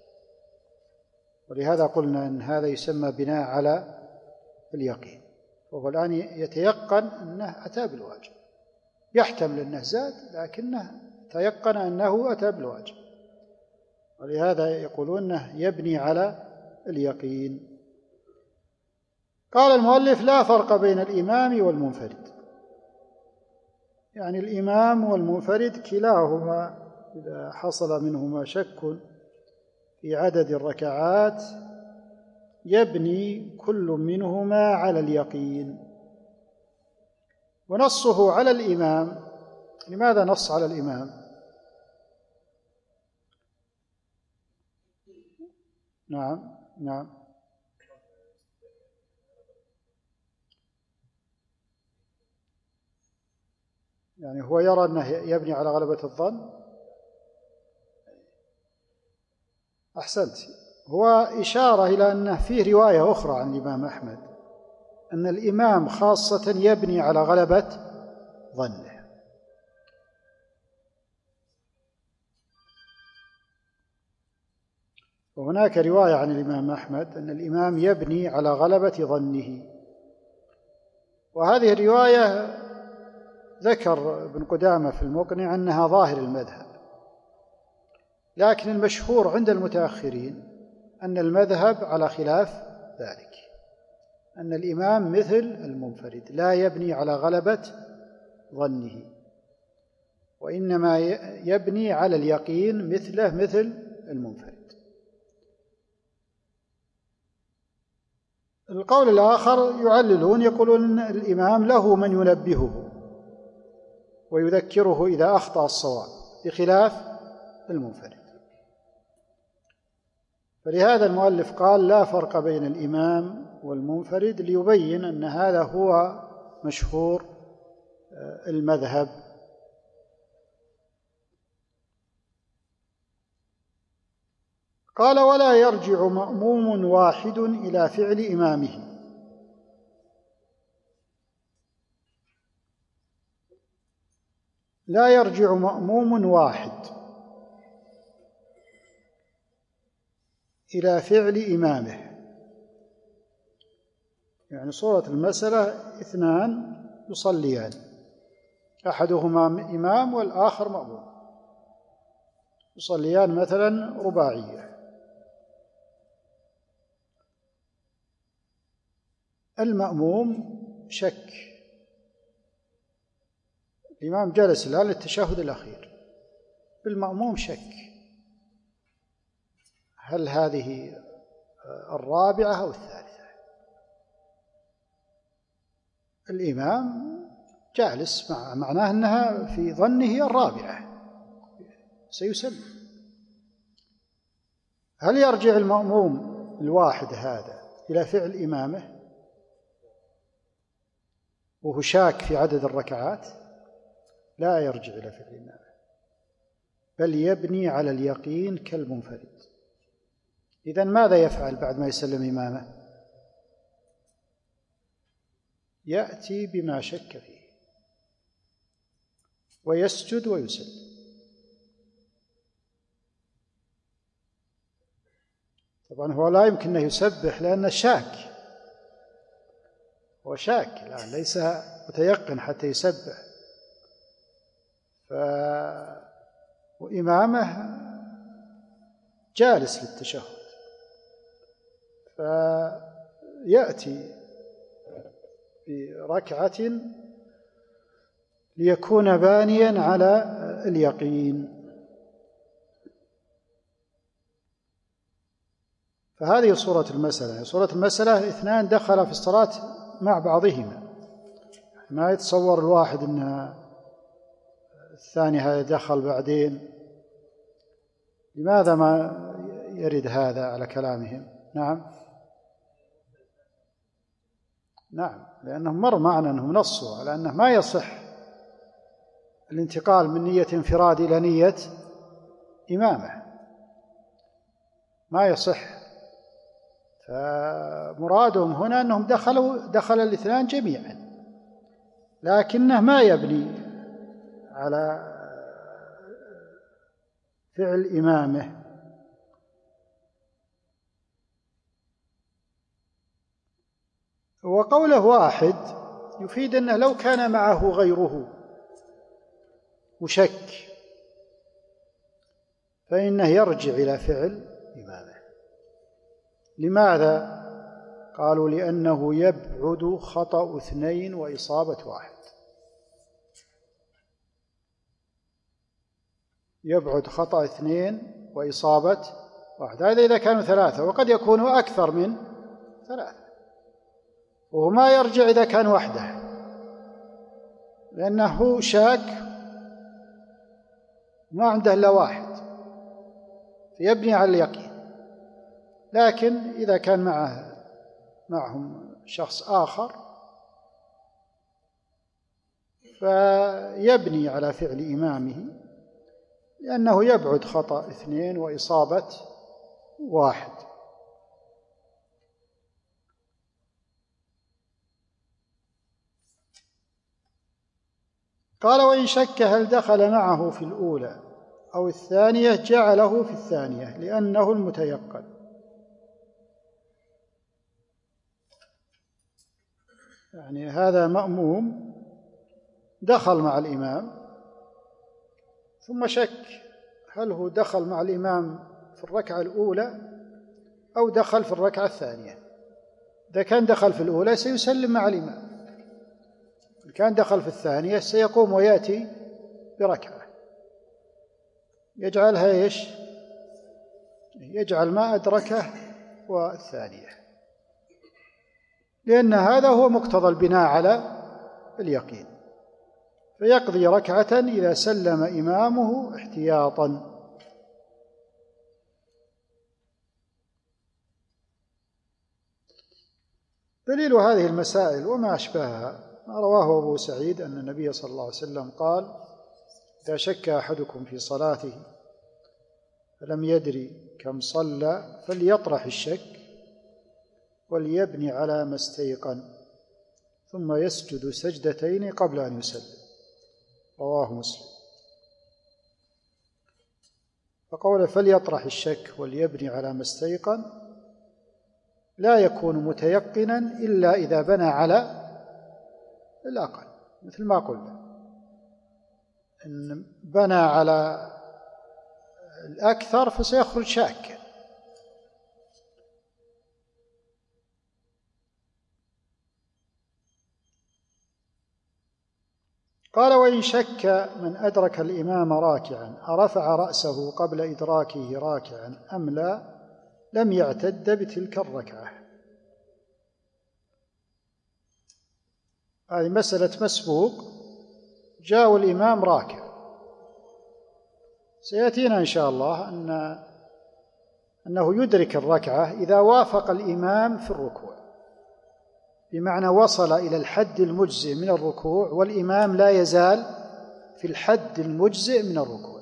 ولهذا قلنا أن هذا يسمى بناء على اليقين، وهو الآن يتيقن أنه أتى بالواجب، يحتمل أنه زاد لكنه تيقن أنه أتى بالواجب، ولهذا يقولون أنه يبني على اليقين. قال المؤلف: لا فرق بين الإمام والمنفرد، يعني الإمام والمنفرد كلاهما إذا حصل منهما شك في عدد الركعات يبني كل منهما على اليقين. ونصه على الإمام، لماذا نص على الإمام؟ نعم يعني هو يرى أنه يبني على غلبة الظن. أحسنت، هو إشارة إلى أنه فيه رواية أخرى عن الإمام أحمد أن الإمام خاصة يبني على غلبة ظنه. وهناك رواية عن الإمام أحمد أن الإمام يبني على غلبة ظنه، وهذه الرواية ذكر ابن قدامة في المقنع أنها ظاهر المذهب، لكن المشهور عند المتأخرين أن المذهب على خلاف ذلك، أن الإمام مثل المنفرد لا يبني على غلبة ظنه، وإنما يبني على اليقين مثل المنفرد. القول الآخر يعللون يقولون أن الإمام له من ينبهه ويذكره إذا أخطأ الصواب بخلاف المنفرد. فلهذا المؤلف قال لا فرق بين الإمام والمنفرد، ليبين أن هذا هو مشهور المذهب. قال ولا يرجع مأموم واحد إلى فعل إمامه. لا يرجع مأموم واحد إلى فعل إمامه، يعني صورة المسألة اثنان يصليان، أحدهما إمام والآخر مأموم، يصليان مثلا رباعية. المأموم شك، الإمام جلس الآن للتشهد الأخير، المأموم شك هل هذه الرابعة أو الثالثة. الإمام جالس معناه أنها في ظنه الرابعة، سيسلم. هل يرجع المأموم الواحد هذا إلى فعل إمامه وهو شاك في عدد الركعات؟ لا يرجع إلى فعل إمامه، بل يبني على اليقين كالمنفرد. إذن ماذا يفعل بعد ما يسلم إمامه؟ يأتي بما شك فيه ويسجد ويسلم. طبعا هو لا يمكن أن يسبح لأنه شاك، هو شاك الآن ليس متيقن حتى يسبح، وإمامه جالس للتشهد، فيأتي بركعة ليكون بانيا على اليقين. فهذه صورة المسألة. صورة المسألة اثنان دخل في الصلاة مع بعضهما، ما يتصور الواحد أن الثاني هذا دخل بعدين. لماذا ما يرد هذا على كلامهم؟ نعم، لأنهم مر معنا أنهم نصوا على أنه ما يصح الانتقال من نية انفراد إلى نية إمامة، ما يصح. فمرادهم هنا أنهم دخل الاثنان جميعا، لكنه ما يبني على فعل إمامه. وقوله واحد يفيد أنه لو كان معه غيره وشك فإنه يرجع إلى فعل إمامه. لماذا؟ قالوا لأنه يبعد خطأ اثنين وإصابة واحد. يبعد خطأ اثنين وإصابة واحد، هذا إذا كانوا ثلاثة، وقد يكونوا أكثر من ثلاثة، وهو ما يرجع إذا كان وحده لأنه شاك ما عنده إلا واحد فيبني على اليقين. لكن إذا كان معهم شخص آخر فيبني على فعل إمامه، لأنه يبعد خطأ اثنين وإصابة واحد. قال: وإن شك هل دخل معه في الأولى أو الثانية جعله في الثانية لأنه المتيقن. يعني هذا مأموم دخل مع الإمام ثم شك هل هو دخل مع الإمام في الركعة الأولى أو دخل في الركعة الثانية. إذا كان دخل في الأولى سيسلم مع الإمام، إن كان دخل في الثانية سيقوم ويأتي بركعة يجعلها إيش؟ يجعل ما أدركه والثانية، لأن هذا هو مقتضى البناء على اليقين، فيقضي ركعة إذا سلم إمامه احتياطا. دليل هذه المسائل وما أشبهها ما رواه أبو سعيد أن النبي صلى الله عليه وسلم قال: إذا شك أحدكم في صلاته فلم يدري كم صلى فليطرح الشك وليبني على ما استيقن ثم يسجد سجدتين قبل أن يسلم. رواه مسلم. فقوله فليطرح الشك وليبني على ما استيقن لا يكون متيقنا إلا إذا بنى على الأقل، مثل ما قلنا إن بنى على الأكثر فسيخرج شاكا. قال: وإن شك من أدرك الإمام راكعا أرفع رأسه قبل إدراكه راكعا أم لا لم يعتد بتلك الركعة. هذه مسألة مسبوق، جاء الإمام راكع، سيأتينا إن شاء الله أنه يدرك الركعة إذا وافق الإمام في الركوع، بمعنى وصل إلى الحد المجزئ من الركوع والإمام لا يزال في الحد المجزئ من الركوع،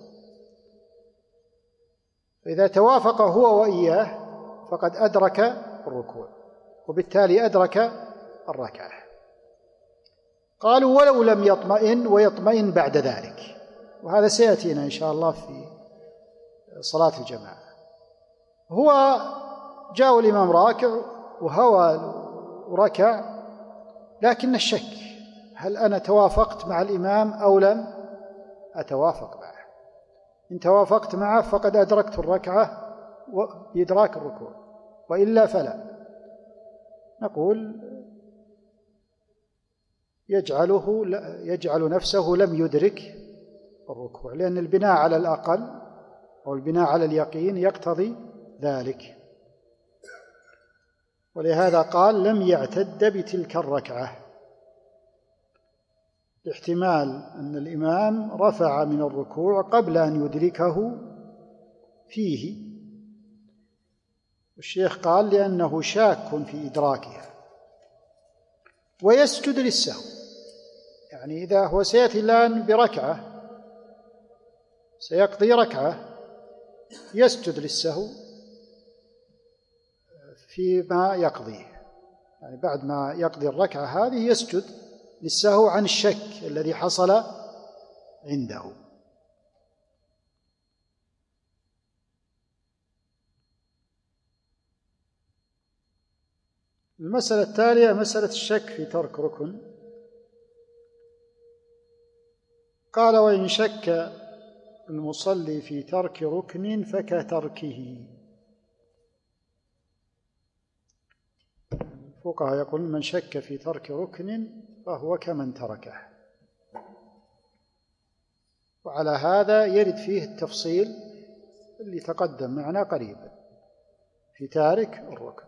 فإذا توافق هو وإياه فقد أدرك الركوع وبالتالي أدرك الركعة. قالوا: ولو لم يطمئن ويطمئن بعد ذلك، وهذا سيأتينا إن شاء الله في صلاة الجماعة. هو جاء الإمام راكع وهوى وركع، لكن الشك هل أنا توافقت مع الإمام أو لم أتوافق معه. إن توافقت معه فقد أدركت الركعة بإدراك الركوع، وإلا فلا. نقول يجعل نفسه لم يدرك الركوع، لأن البناء على الأقل أو البناء على اليقين يقتضي ذلك، ولهذا قال: لم يعتد بتلك الركعة، لاحتمال أن الإمام رفع من الركوع قبل أن يدركه فيه. والشيخ قال: لأنه شاك في إدراكها ويسجد للسهو. يعني إذا هو سيأتي الآن بركعة سيقضي ركعة يسجد للسهو فيما يقضيه، يعني بعد ما يقضي الركعة هذه يسجد للسهو عن الشك الذي حصل عنده. المسألة التالية مسألة الشك في ترك ركن. قال: وإن شك المصلي في ترك ركن فكتركه. الفقهاء يقولون: من شك في ترك ركن فهو كمن تركه. وعلى هذا يرد فيه التفصيل اللي تقدم معنا قريبا في تارك الركن،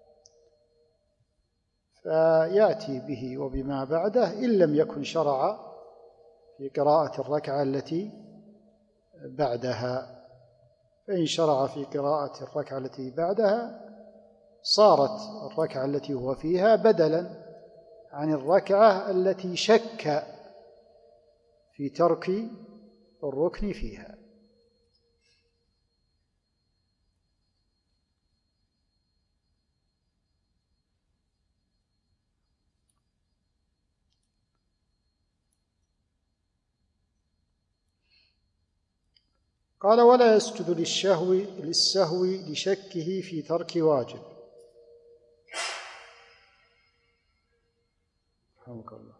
فيأتي به وبما بعده إن لم يكن شرع في قراءة الركعة التي بعدها. فإن شرع في قراءة الركعة التي بعدها صارت الركعة التي هو فيها بدلا عن الركعة التي شك في ترك الركن فيها. قال: ولا يسجد للسهو لشكه في ترك واجب. رحمك الله.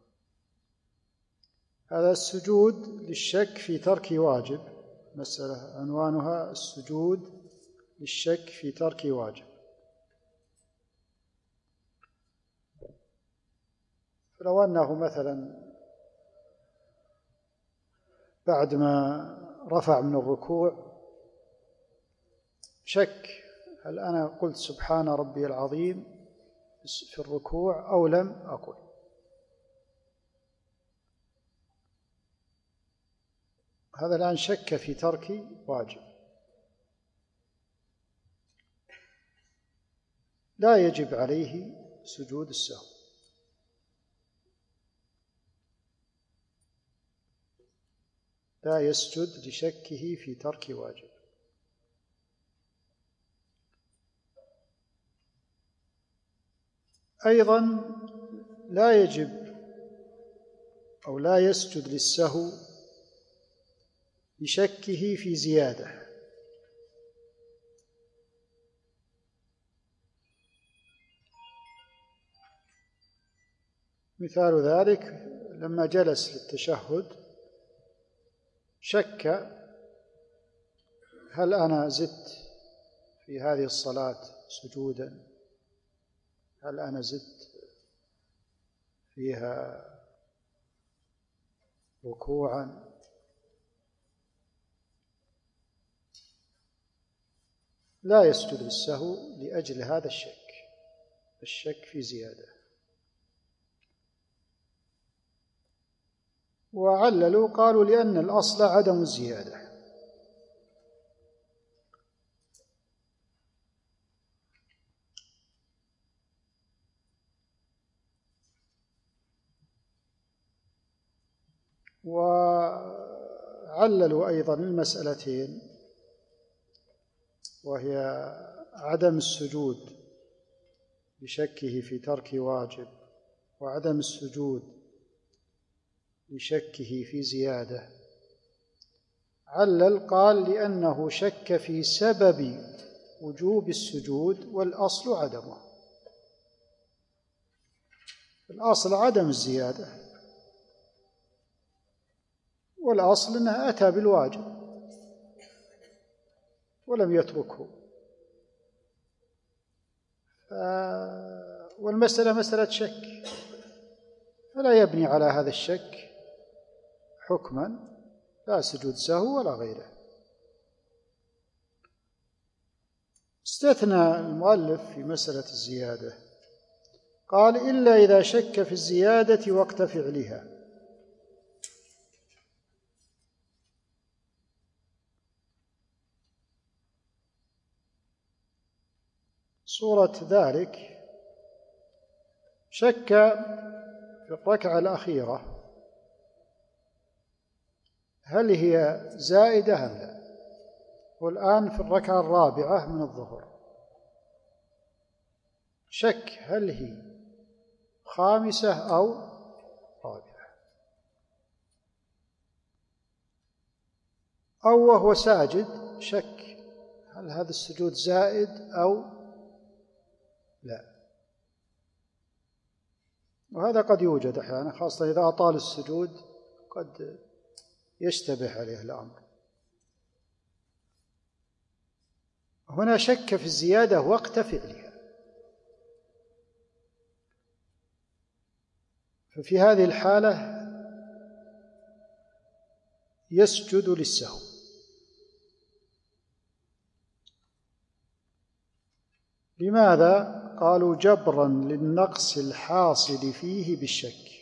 هذا السجود للشك في ترك واجب، مسألة عنوانها السجود للشك في ترك واجب. فلو أنه مثلا بعد ما رفع من الركوع شك هل أنا قلت سبحان ربي العظيم في الركوع أو لم أقل، هذا الآن شك في ترك واجب، لا يجب عليه سجود السهو، لا يسجد لشكه في ترك واجب. أيضا لا يجب أو لا يسجد للسهو لشكه في زيادة. مثال ذلك لما جلس للتشهد شك هل أنا زدت في هذه الصلاة سجودا، هل أنا زدت فيها ركوعا، لا يسجد للسهو لأجل هذا الشك في زيادة. وعللوا قالوا لأن الأصل عدم الزيادة. وعللوا أيضا المسألتين، وهي عدم السجود بشكه في ترك واجب وعدم السجود بشكه في زيادة. علل قال لأنه شك في سبب وجوب السجود والأصل عدمه، الأصل عدم الزيادة، والأصل أنه أتى بالواجب ولم يتركه. والمسألة مسألة شك، فلا يبني على هذا الشك حكما، لا سجود سهو ولا غيره. استثنى المؤلف في مسألة الزيادة، قال: إلا إذا شك في الزيادة وقت فعلها. صورة ذلك شك في الركعة الأخيرة هل هي زائدة أم لا، والآن في الركعة الرابعة من الظهر شك هل هي خامسة أو رابعة، أو وهو ساجد شك هل هذا السجود زائد أو لا. وهذا قد يوجد أحيانا، خاصة إذا أطال السجود قد يشتبه عليه الأمر. هنا شك في الزيادة وقت فعلها، ففي هذه الحالة يسجد للسهو. لماذا؟ قالوا: جبرا للنقص الحاصل فيه بالشك.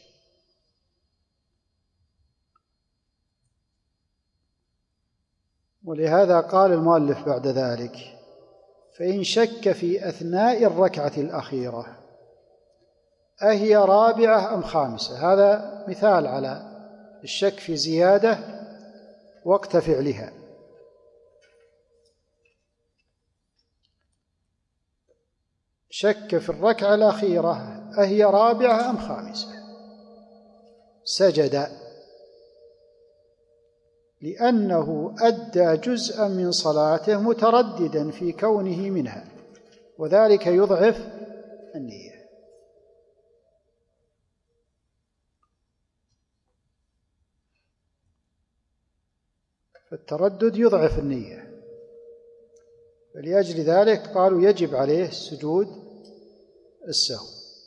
ولهذا قال المؤلف بعد ذلك: فإن شك في أثناء الركعة الأخيرة أهي رابعة أم خامسة، هذا مثال على الشك في زيادة وقت فعلها. شك في الركعة الأخيرة أهي رابعة أم خامسة، سجد، لأنه أدى جزءا من صلاته مترددا في كونه منها، وذلك يضعف النية. فالتردد يضعف النية، فلأجل ذلك قالوا يجب عليه سجود السهو.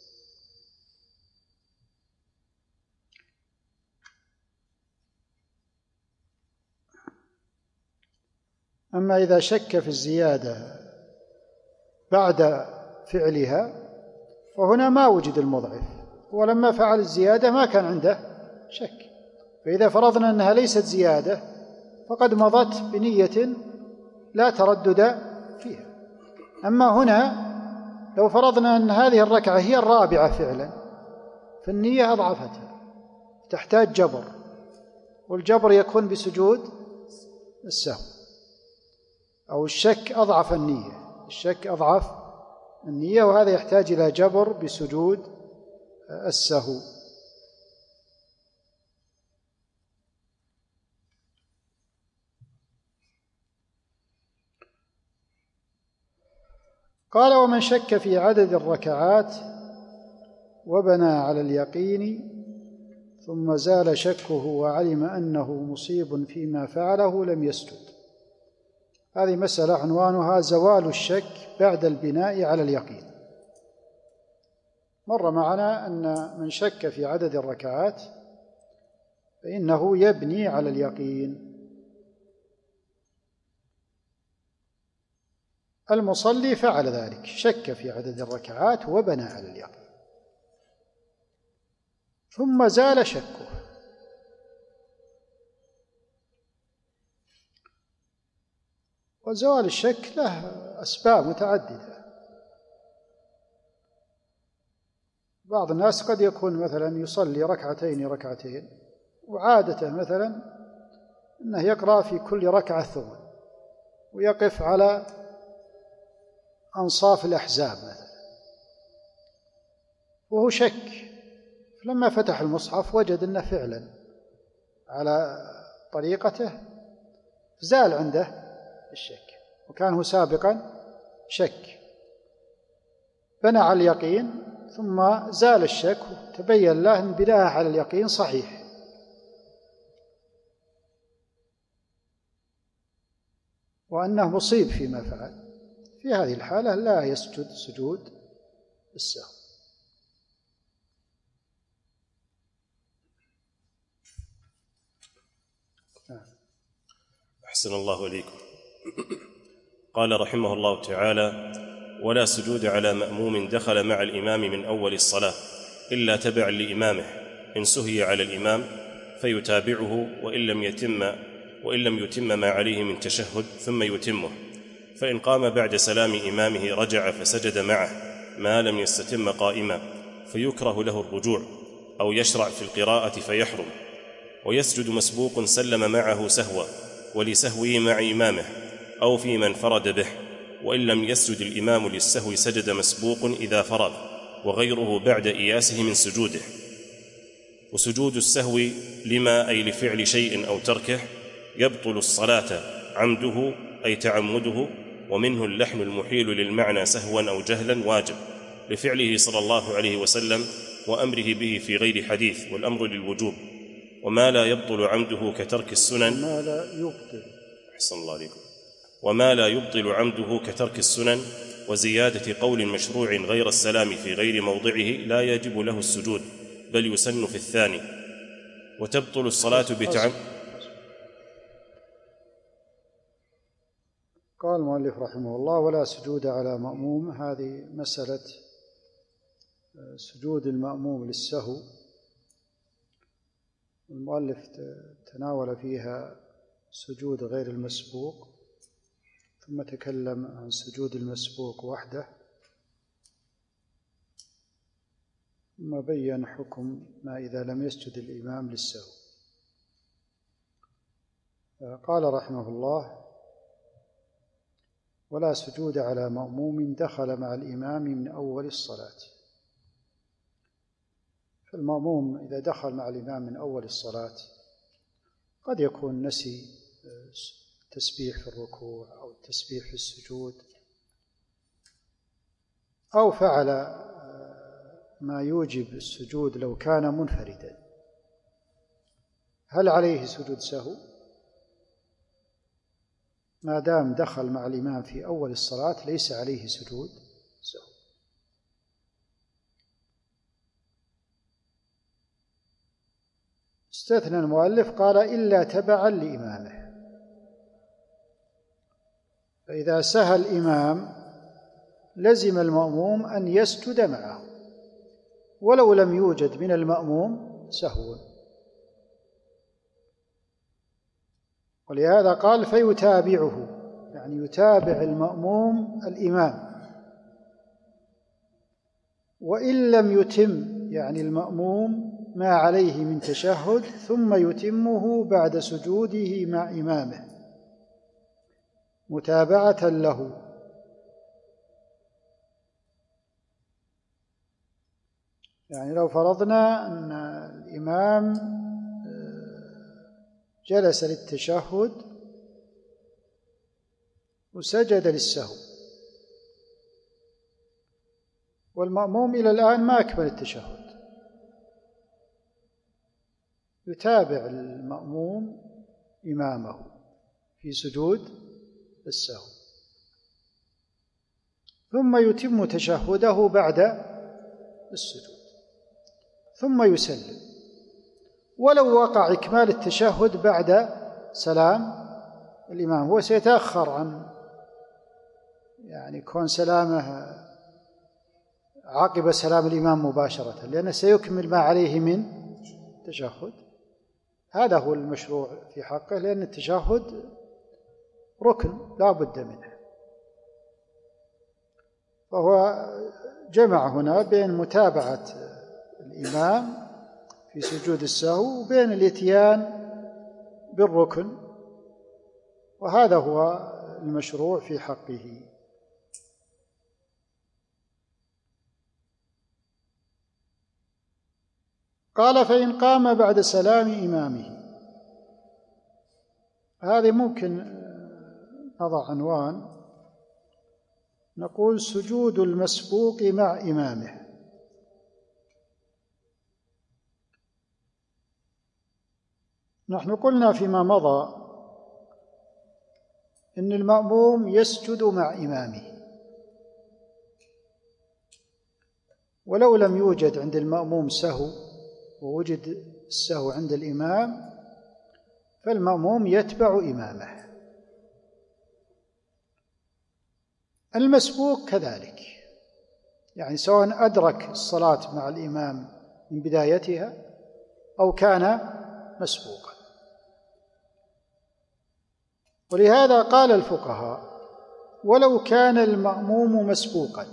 أما إذا شك في الزيادة بعد فعلها فهنا ما وجد المضعف، ولما فعل الزيادة ما كان عنده شك، فإذا فرضنا أنها ليست زيادة فقد مضت بنية لا تردد فيها. أما هنا لو فرضنا أن هذه الركعة هي الرابعة فعلا فالنية أضعفتها، تحتاج جبر، والجبر يكون بسجود السهو، أو الشك أضعف النية، الشك أضعف النية، وهذا يحتاج إلى جبر بسجود السهو. قال: ومن شك في عدد الركعات وبنى على اليقين ثم زال شكه وعلم أنه مصيب فيما فعله لم يسجد. هذه مسألة عنوانها زوال الشك بعد البناء على اليقين. مر معنا أن من شك في عدد الركعات فإنه يبني على اليقين. المصلي فعل ذلك، شك في عدد الركعات وبنى على اليقين، ثم زال شكه. وزوال الشك له أسباب متعددة. بعض الناس قد يكون مثلا يصلي ركعتين وعادته مثلا أنه يقرأ في كل ركعة ثمن ويقف على أنصاف الأحزاب مثلا، وهو شك، فلما فتح المصحف وجد أنه فعلا على طريقته زال عنده الشك، وكان هو سابقا شك، بنى على اليقين ثم زال الشك وتبين له أن بناءه على اليقين صحيح. وأنه مصيب فيما فعل، في هذه الحالة لا يسجد سجود السهو. أحسن الله إليكم. قال رحمه الله تعالى: ولا سجود على مأموم دخل مع الإمام من أول الصلاة إلا تبعا لإمامه، إن سهي على الإمام فيتابعه وإن لم يتم ما عليه من تشهد ثم يتمه، فإن قام بعد سلام إمامه رجع فسجد معه ما لم يستتم قائما، فيكره له الرجوع، أو يشرع في القراءة فيحرم. ويسجد مسبوق سلم معه سهوا ولسهوه مع إمامه أو في من فرد به، وإن لم يسجد الإمام للسهو سجد مسبوق إذا فرغ، وغيره بعد إياسه من سجوده. وسجود السهو لما أي لفعل شيء أو تركه يبطل الصلاة عمده أي تعمده، ومنه اللحن المحيل للمعنى سهوا أو جهلا واجب لفعله صلى الله عليه وسلم وأمره به في غير حديث، والأمر للوجوب. وما لا يبطل عمده كترك السنن، أحسن الله عليكم، وما لا يبطل عمده كترك السنن وزيادة قول مشروع غير السلام في غير موضعه لا يجب له السجود، بل يسن في الثاني. وتبطل الصلاة قال المؤلف رحمه الله: ولا سجود على مأموم. هذه مسألة سجود المأموم للسهو، المؤلف تناول فيها سجود غير المسبوق، ثم تكلم عن سجود المسبوق وحده، ثم بين حكم ما إذا لم يسجد الإمام للسهو. قال رحمه الله: ولا سجود على مأموم دخل مع الإمام من أول الصلاة. فالمأموم إذا دخل مع الإمام من أول الصلاة قد يكون نسي تسبيح في الركوع أو التسبيح في السجود، أو فعل ما يوجب السجود لو كان منفردا، هل عليه سجود سهو؟ ما دام دخل مع الإمام في أول الصلاة ليس عليه سجود سهو. استثنى المؤلف قال إلا تبعا لإمامه، فإذا سهى الإمام لزم المأموم أن يسجد معه ولو لم يوجد من المأموم سهو، ولهذا قال فيتابعه، يعني يتابع المأموم الإمام، وإن لم يتم يعني المأموم ما عليه من تشهد ثم يتمه بعد سجوده مع إمامه متابعة له. يعني لو فرضنا أن الإمام جلس للتشهد وسجد للسهو، والمأموم إلى الآن ما أكمل التشهد، يتابع المأموم إمامه في سجود السهو ثم يتم تشهده بعد السجود ثم يسلم، ولو وقع إكمال التشهد بعد سلام الإمام هو سيتأخر عن يعني كون سلامه عقب سلام الإمام مباشرة، لأنه سيكمل ما عليه من تشهد. هذا هو المشروع في حقه، لأن التشهد ركن لا بد منه، فهو جمع هنا بين متابعة الإمام في سجود السهو وبين الاتيان بالركن، وهذا هو المشروع في حقه. قال فإن قام بعد سلام إمامه، هذه ممكن نضع عنوان نقول سجود المسبوق مع إمامه. نحن قلنا فيما مضى إن المأموم يسجد مع إمامه، ولو لم يوجد عند المأموم سهو ووجد السهو عند الإمام فالمأموم يتبع إمامه. المسبوق كذلك، يعني سواء أدرك الصلاة مع الإمام من بدايتها أو كان مسبوقا. ولهذا قال الفقهاء ولو كان المأموم مسبوقا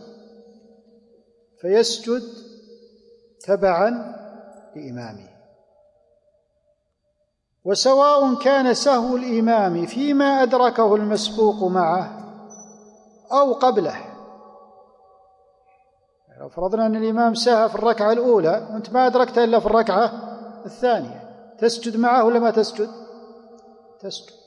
فيسجد تبعا لإمامه، وسواء كان سهو الإمام فيما أدركه المسبوق معه أو قبله. لو فرضنا أن الإمام سهى في الركعة الأولى وأنت ما أدركته إلا في الركعة الثانية، تسجد معه ولا ما تسجد؟ تسجد.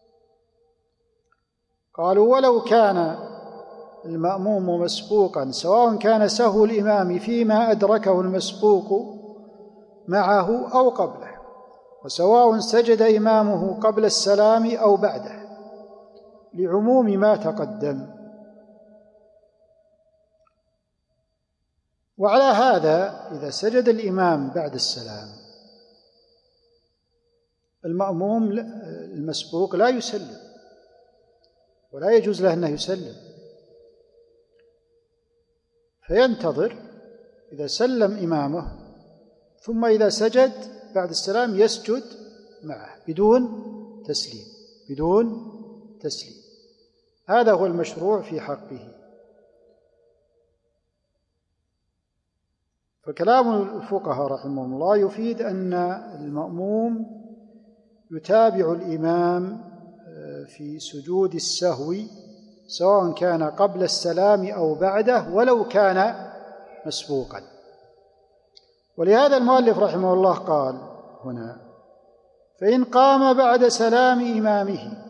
قالوا ولو كان المأموم مسبوقا سواء كان سهو الإمام فيما أدركه المسبوق معه أو قبله، وسواء سجد إمامه قبل السلام أو بعده، لعموم ما تقدم. وعلى هذا إذا سجد الإمام بعد السلام المأموم المسبوق لا يسلم ولا يجوز له أنه يسلم، فينتظر إذا سلم إمامه ثم إذا سجد بعد السلام يسجد معه بدون تسليم. هذا هو المشروع في حقه. فكلام الفقهاء رحمهم الله يفيد أن المأموم يتابع الإمام في سجود السهو سواء كان قبل السلام أو بعده ولو كان مسبوقا. ولهذا المؤلف رحمه الله قال هنا فإن قام بعد سلام إمامه،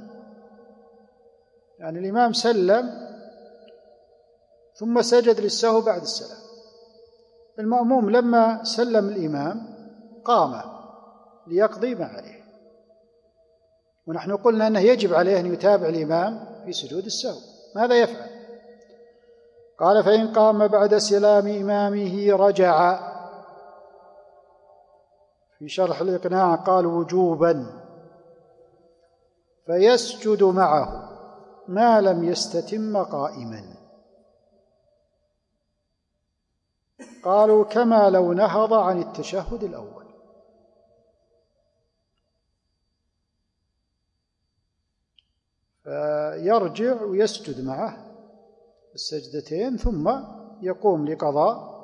يعني الإمام سلم ثم سجد للسهو بعد السلام، المأموم لما سلم الإمام قام ليقضي ما عليه، ونحن قلنا أنه يجب عليه أن يتابع الإمام في سجود السهو، ماذا يفعل؟ قال: فإن قام بعد سلام إمامه رجع. في شرح الإقناع قال: وجوبا، فيسجد معه ما لم يستتم قائما. قالوا: كما لو نهض عن التشهد الأول. فيرجع ويسجد معه السجدتين ثم يقوم لقضاء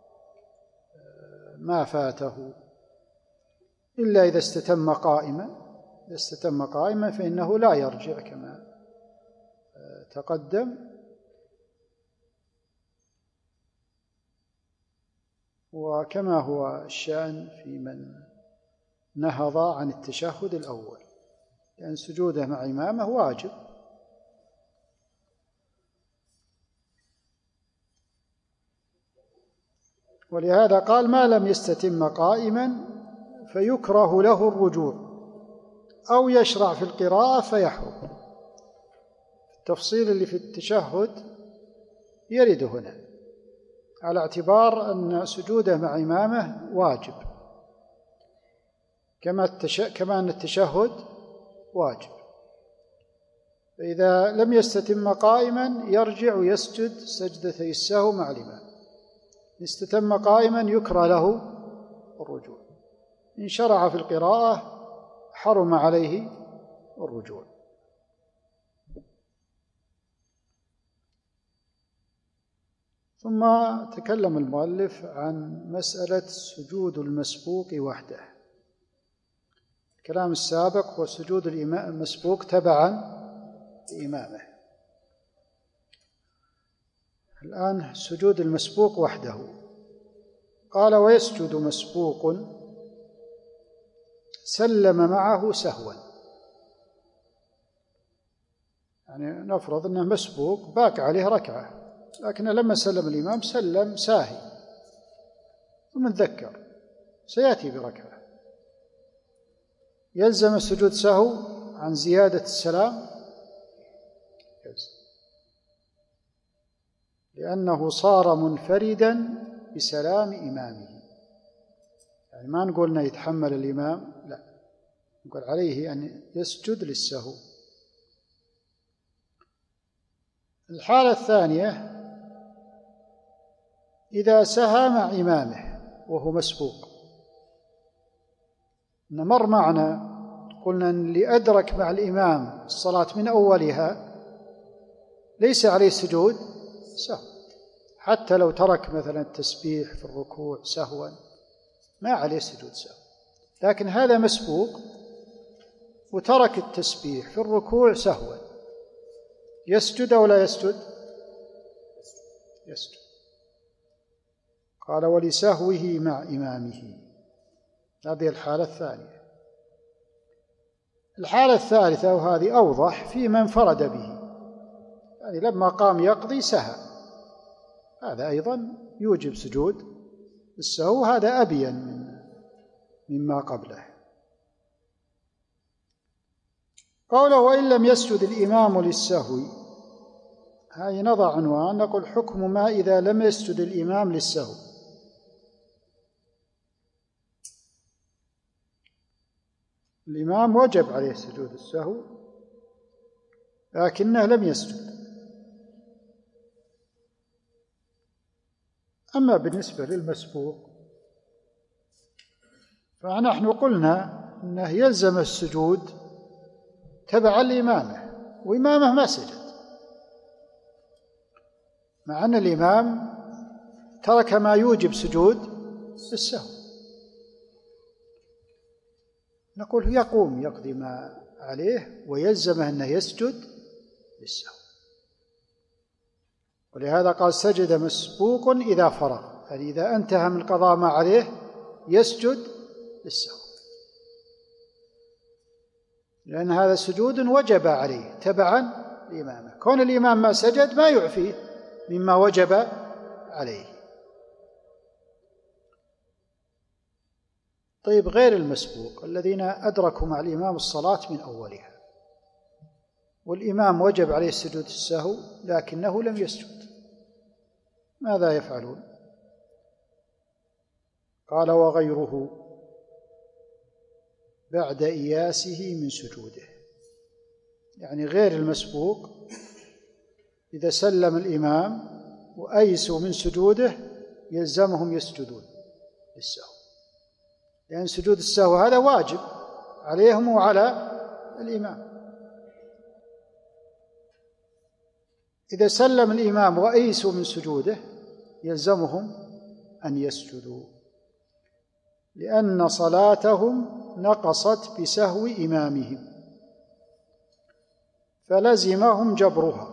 ما فاته، إلا إذا استتم قائما. إذا استتم قائما فإنه لا يرجع كما تقدم. وكما هو الشأن في من نهض عن التشهد الأول، لأن سجوده مع إمامه واجب. ولهذا قال: ما لم يستتم قائما فيكره له الرجوع، أو يشرع في القراءة فيحرم. التفصيل اللي في التشهد يرد هنا على اعتبار أن سجوده مع إمامه واجب، كما أن التشهد واجب. فإذا لم يستتم قائما يرجع ويسجد سجدتي السهو مع الإمام. إن استتم قائما يكره له الرجوع، إن شرع في القراءة حرم عليه الرجوع. ثم تكلم المؤلف عن مسألة سجود المسبوق وحده. الكلام السابق هو سجود المسبوق تبعا لإمامه، الآن سجود المسبوق وحده. قال: ويسجد مسبوق سلم معه سهوا. يعني نفرض أنه مسبوق باقي عليه ركعة، لكن لما سلم الإمام سلم ساهي ثم تذكر سيأتي بركعة، يلزم السجود سهو عن زيادة السلام؟ يلزم، لأنه صار منفردا بسلام إمامه. يعني ما نقول أنه يتحمل الإمام، لا، نقول عليه أن يسجد للسهو. الحالة الثانية إذا سهى مع إمامه وهو مسبوق. مر معنا قلنا أن اللي أدرك مع الإمام الصلاة من أولها ليس عليه سجود سهو، حتى لو ترك مثلا التسبيح في الركوع سهوا ما عليه سجود سهو. لكن هذا مسبوق وترك التسبيح في الركوع سهوا، يسجد أو لا يسجد؟ يسجد. قال: ولسهوه مع إمامه. هذه الحالة الثانية. الحالة الثالثة وهذه أوضح في من انفرد به، يعني لما قام يقضي سهى، هذا أيضا يوجب سجود السهو، هذا أبين مما قبله. قوله: وإن لم يسجد الإمام للسهو، هذه نضع عنوان، نقول: حكم ما إذا لم يسجد الإمام للسهو. الإمام وجب عليه سجود السهو لكنه لم يسجد. أما بالنسبة للمسبوق فنحن قلنا أنه يلزم السجود تبعا لإمامه، وإمامه ما سجد، مع أن الإمام ترك ما يوجب سجود السهو. نقول: يقوم يقضي ما عليه ويلزمه أنه يسجد للسهو. ولهذا قال: سجد مسبوق إذا فرغ، يعني إذا انتهى من قضاء ما عليه يسجد للسهو. لأن هذا سجود وجب عليه تبعا لإمامه، كون الإمام ما سجد ما يعفيه مما وجب عليه. طيب غير المسبوق الذين أدركوا مع الإمام الصلاة من أولها والإمام وجب عليه سجود السهو لكنه لم يسجد، ماذا يفعلون؟ قال وغيره بعد إياسه من سجوده، يعني غير المسبوق إذا سلم الإمام وأيسوا من سجوده يلزمهم يسجدون للسهو، لأن سجود السهو هذا واجب عليهم وعلى الإمام. إذا سلم الإمام وأيسوا من سجوده يلزمهم أن يسجدوا، لأن صلاتهم نقصت بسهو إمامهم فلزمهم جبرها.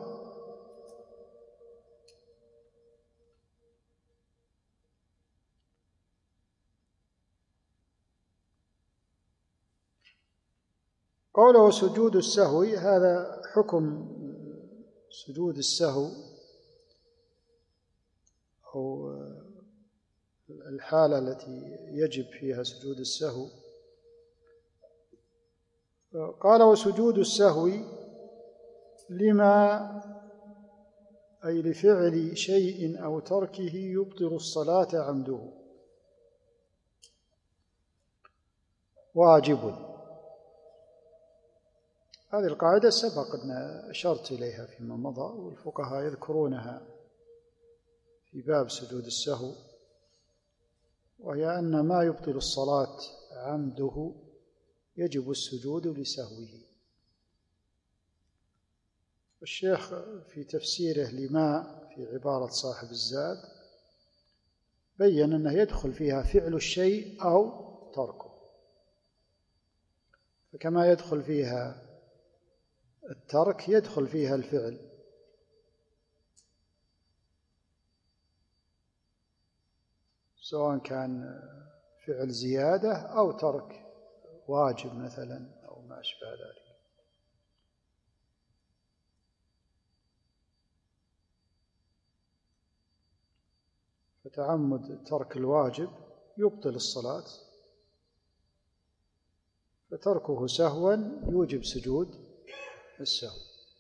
قوله سجود السهو، هذا حكم سجود السهو أو الحالة التي يجب فيها سجود السهو. قال وسجود السهو لما أي لفعل شيء أو تركه يبطل الصلاة عمده واجب. هذه القاعدة سبق أن أشرت إليها فيما مضى، والفقهاء يذكرونها في باب سجود السهو، وهي أن ما يبطل الصلاة عمده يجب السجود لسهوه. الشيخ في تفسيره لما في عبارة صاحب الزاد بيّن أنه يدخل فيها فعل الشيء أو تركه، فكما يدخل فيها الترك يدخل فيها الفعل، سواء كان فعل زيادة أو ترك واجب مثلا أو ما أشبه ذلك. فتعمد ترك الواجب يبطل الصلاة، فتركه سهوا يوجب سجود السهو.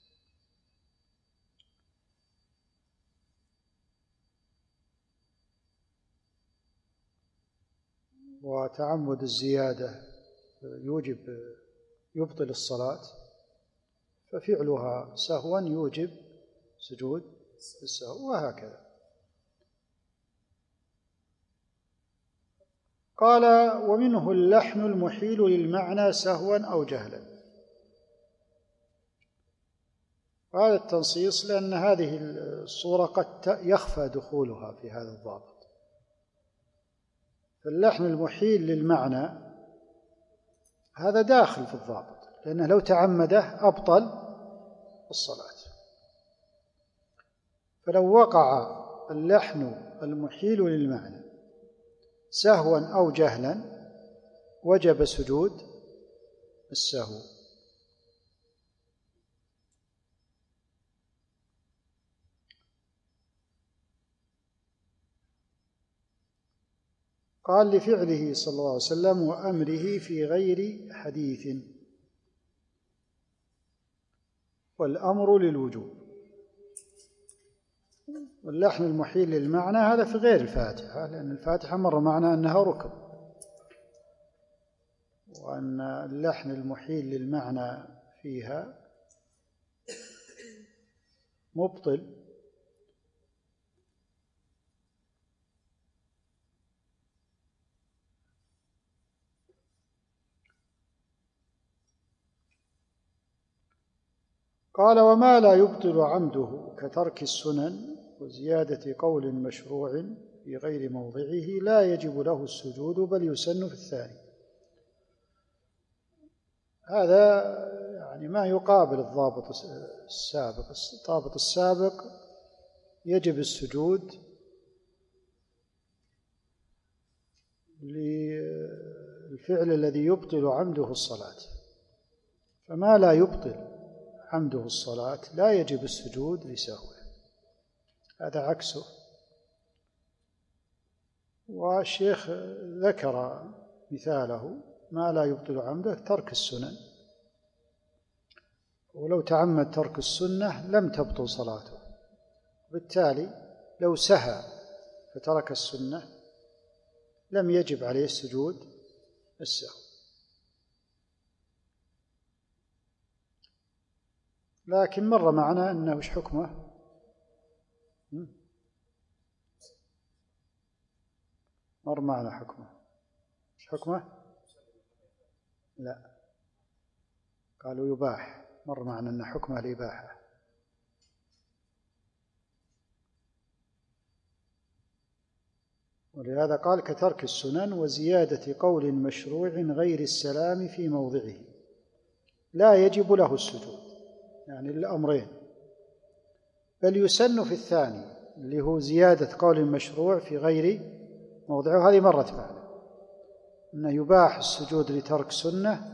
وتعمد الزيادة يبطل الصلاة، ففعلها سهوا يوجب سجود السهو، وهكذا. قال ومنه اللحن المحيل للمعنى سهوا أو جهلا. هذا التنصيص لأن هذه الصورة قد يخفى دخولها في هذا الضابط. فاللحن المحيل للمعنى هذا داخل في الضابط، لأنه لو تعمده أبطل الصلاة. فلو وقع اللحن المحيل للمعنى سهوا أو جهلا وجب سجود السهو. قال لفعله صلى الله عليه وسلم وأمره في غير حديث، والأمر للوجوب. واللحن المحيل للمعنى هذا في غير الفاتحة، لأن الفاتحة مر معنا أنها ركن، وأن اللحن المحيل للمعنى فيها مبطل. قال وما لا يبطل عمده كترك السنن وزيادة قول مشروع في غير موضعه لا يجب له السجود بل يسن في الثاني. هذا يعني ما يقابل الضابط السابق. الضابط السابق يجب السجود للفعل الذي يبطل عمده الصلاة، فما لا يبطل عمده الصلاة لا يجب السجود لسهوه، هذا عكسه. والشيخ ذكر مثاله: ما لا يبطل عمده ترك السنن، ولو تعمد ترك السنة لم تبطل صلاته، بالتالي لو سهى فترك السنة لم يجب عليه السجود السهو. لكن مر معنا أنه وش حكمه؟ مر معنا حكمه، وش حكمه؟ لا، قالوا يباح، مر معنا أن حكمه الإباحة. ولهذا قال: كترك السنن وزيادة قول مشروع غير السلام في موضعه لا يجب له السجود، يعني الأمرين، بل يسن في الثاني اللي هو زيادة قول مشروع في غير موضعه. هذه مرت معنا أنه يباح السجود لترك سنة،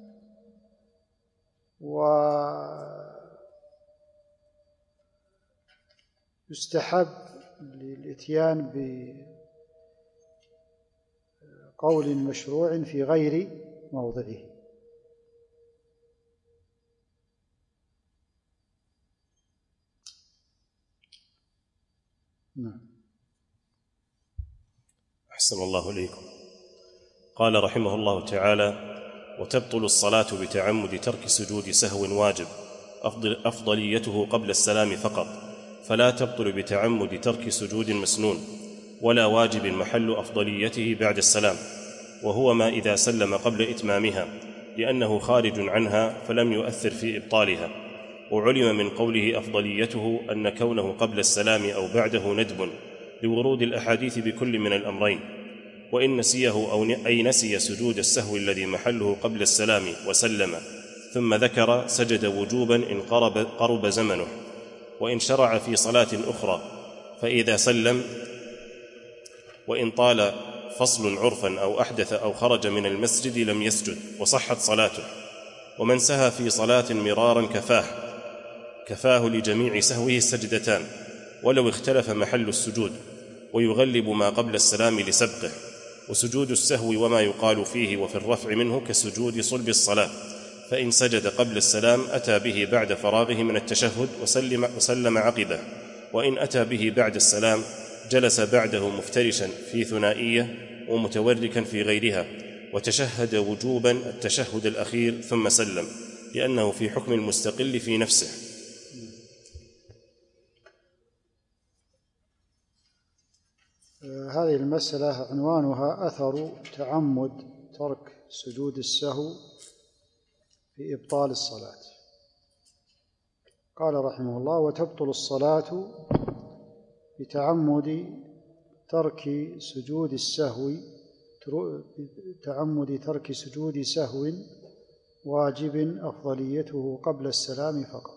ويستحب للإتيان بقول مشروع في غير موضعه. نعم. أحسن الله إليكم. قال رحمه الله تعالى: وتبطل الصلاة بتعمد ترك سجود سهو واجب أفضليته قبل السلام فقط، فلا تبطل بتعمد ترك سجود مسنون ولا واجب محل أفضليته بعد السلام، وهو ما إذا سلم قبل إتمامها لأنه خارج عنها فلم يؤثر في إبطالها. وعلم من قوله أفضليته أن كونه قبل السلام أو بعده ندب لورود الأحاديث بكل من الأمرين. وإن نسيه أي نسي سجود السهو الذي محله قبل السلام وسلم ثم ذكر سجد وجوبا إن قرب زمنه، وإن شرع في صلاة أخرى فإذا سلم وإن طال فصل عرفا أو أحدث أو خرج من المسجد لم يسجد وصحت صلاته. ومن سهى في صلاة مرارا كفاه لجميع سهوه السجدتان ولو اختلف محل السجود، ويغلب ما قبل السلام لسبقه. وسجود السهو وما يقال فيه وفي الرفع منه كسجود صلب الصلاة، فإن سجد قبل السلام أتى به بعد فراغه من التشهد وسلم عقبه، وإن أتى به بعد السلام جلس بعده مفترشا في ثنائية ومتوركا في غيرها، وتشهد وجوبا التشهد الأخير ثم سلم، لأنه في حكم المستقل في نفسه. هذه المسألة عنوانها أثر تعمد ترك سجود السهو في إبطال الصلاة. قال رحمه الله: وتبطل الصلاة بتعمد ترك سجود السهو سهو واجب أفضليته قبل السلام فقط.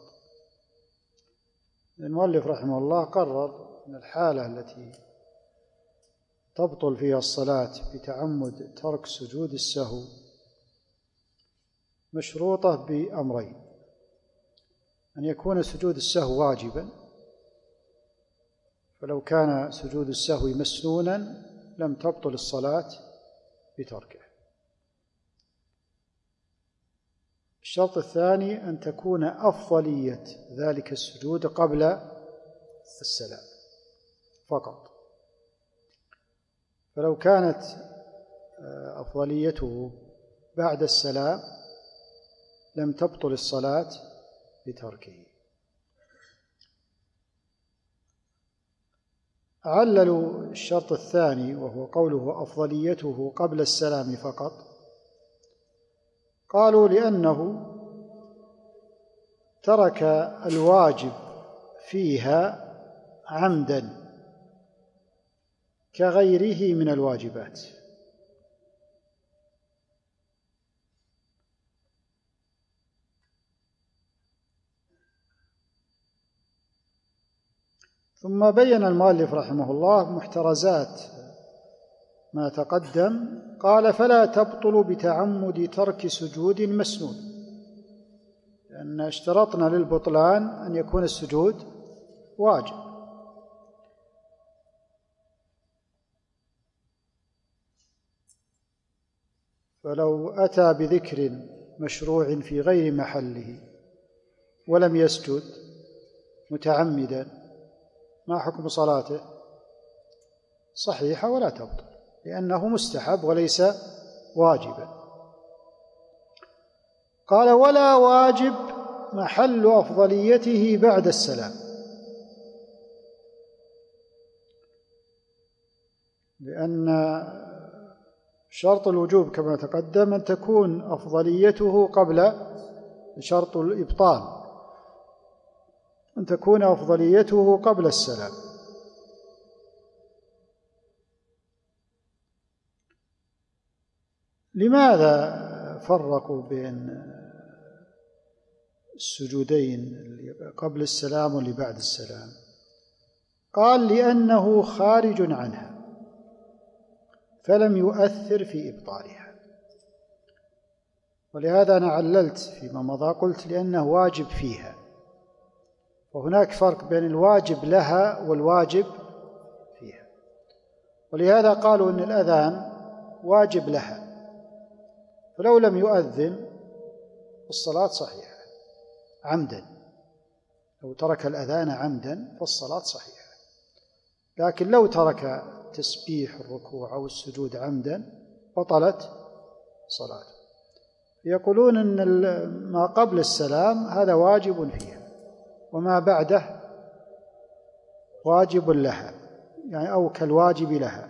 المؤلف رحمه الله قرر أن الحالة التي تبطل فيها الصلاة بتعمد ترك سجود السهو مشروطة بأمرين: أن يكون سجود السهو واجبا، فلو كان سجود السهو مسنونا لم تبطل الصلاة بتركه. الشرط الثاني أن تكون أفضلية ذلك السجود قبل السلام فقط، فلو كانت أفضليته بعد السلام لم تبطل الصلاة بتركه. عللوا الشرط الثاني وهو قوله أفضليته قبل السلام فقط، قالوا لأنه ترك الواجب فيها عمدا كغيره من الواجبات، ثم بين المؤلف رحمه الله محترزات ما تقدم. قال: فلا تبطل بتعمد ترك سجود مسنون. لأن اشترطنا للبطلان أن يكون السجود واجب. فلو أتى بذكر مشروع في غير محله ولم يسجد متعمدا، ما حكم صلاته؟ صحيحة ولا تبطل، لأنه مستحب وليس واجبا. قال: ولا واجب محل أفضليته بعد السلام، لأن شرط الوجوب كما تقدم أن تكون أفضليته قبل، شرط الإبطال أن تكون أفضليته قبل السلام. لماذا فرقوا بين السجودين اللي قبل السلام واللي بعد السلام؟ قال: لأنه خارج عنها فلم يؤثر في إبطالها. ولهذا أنا عللت فيما مضى قلت لأنه واجب فيها، وهناك فرق بين الواجب لها والواجب فيها. ولهذا قالوا إن الأذان واجب لها، فلو لم يؤذن الصلاة صحيحة عمدا، لو ترك الأذان عمدا فالصلاة صحيحة. لكن لو ترك تسبيح الركوع أو السجود عمدا بطلت صلاته. يقولون أن ما قبل السلام هذا واجب فيها، وما بعده واجب لها، يعني أو كالواجب لها.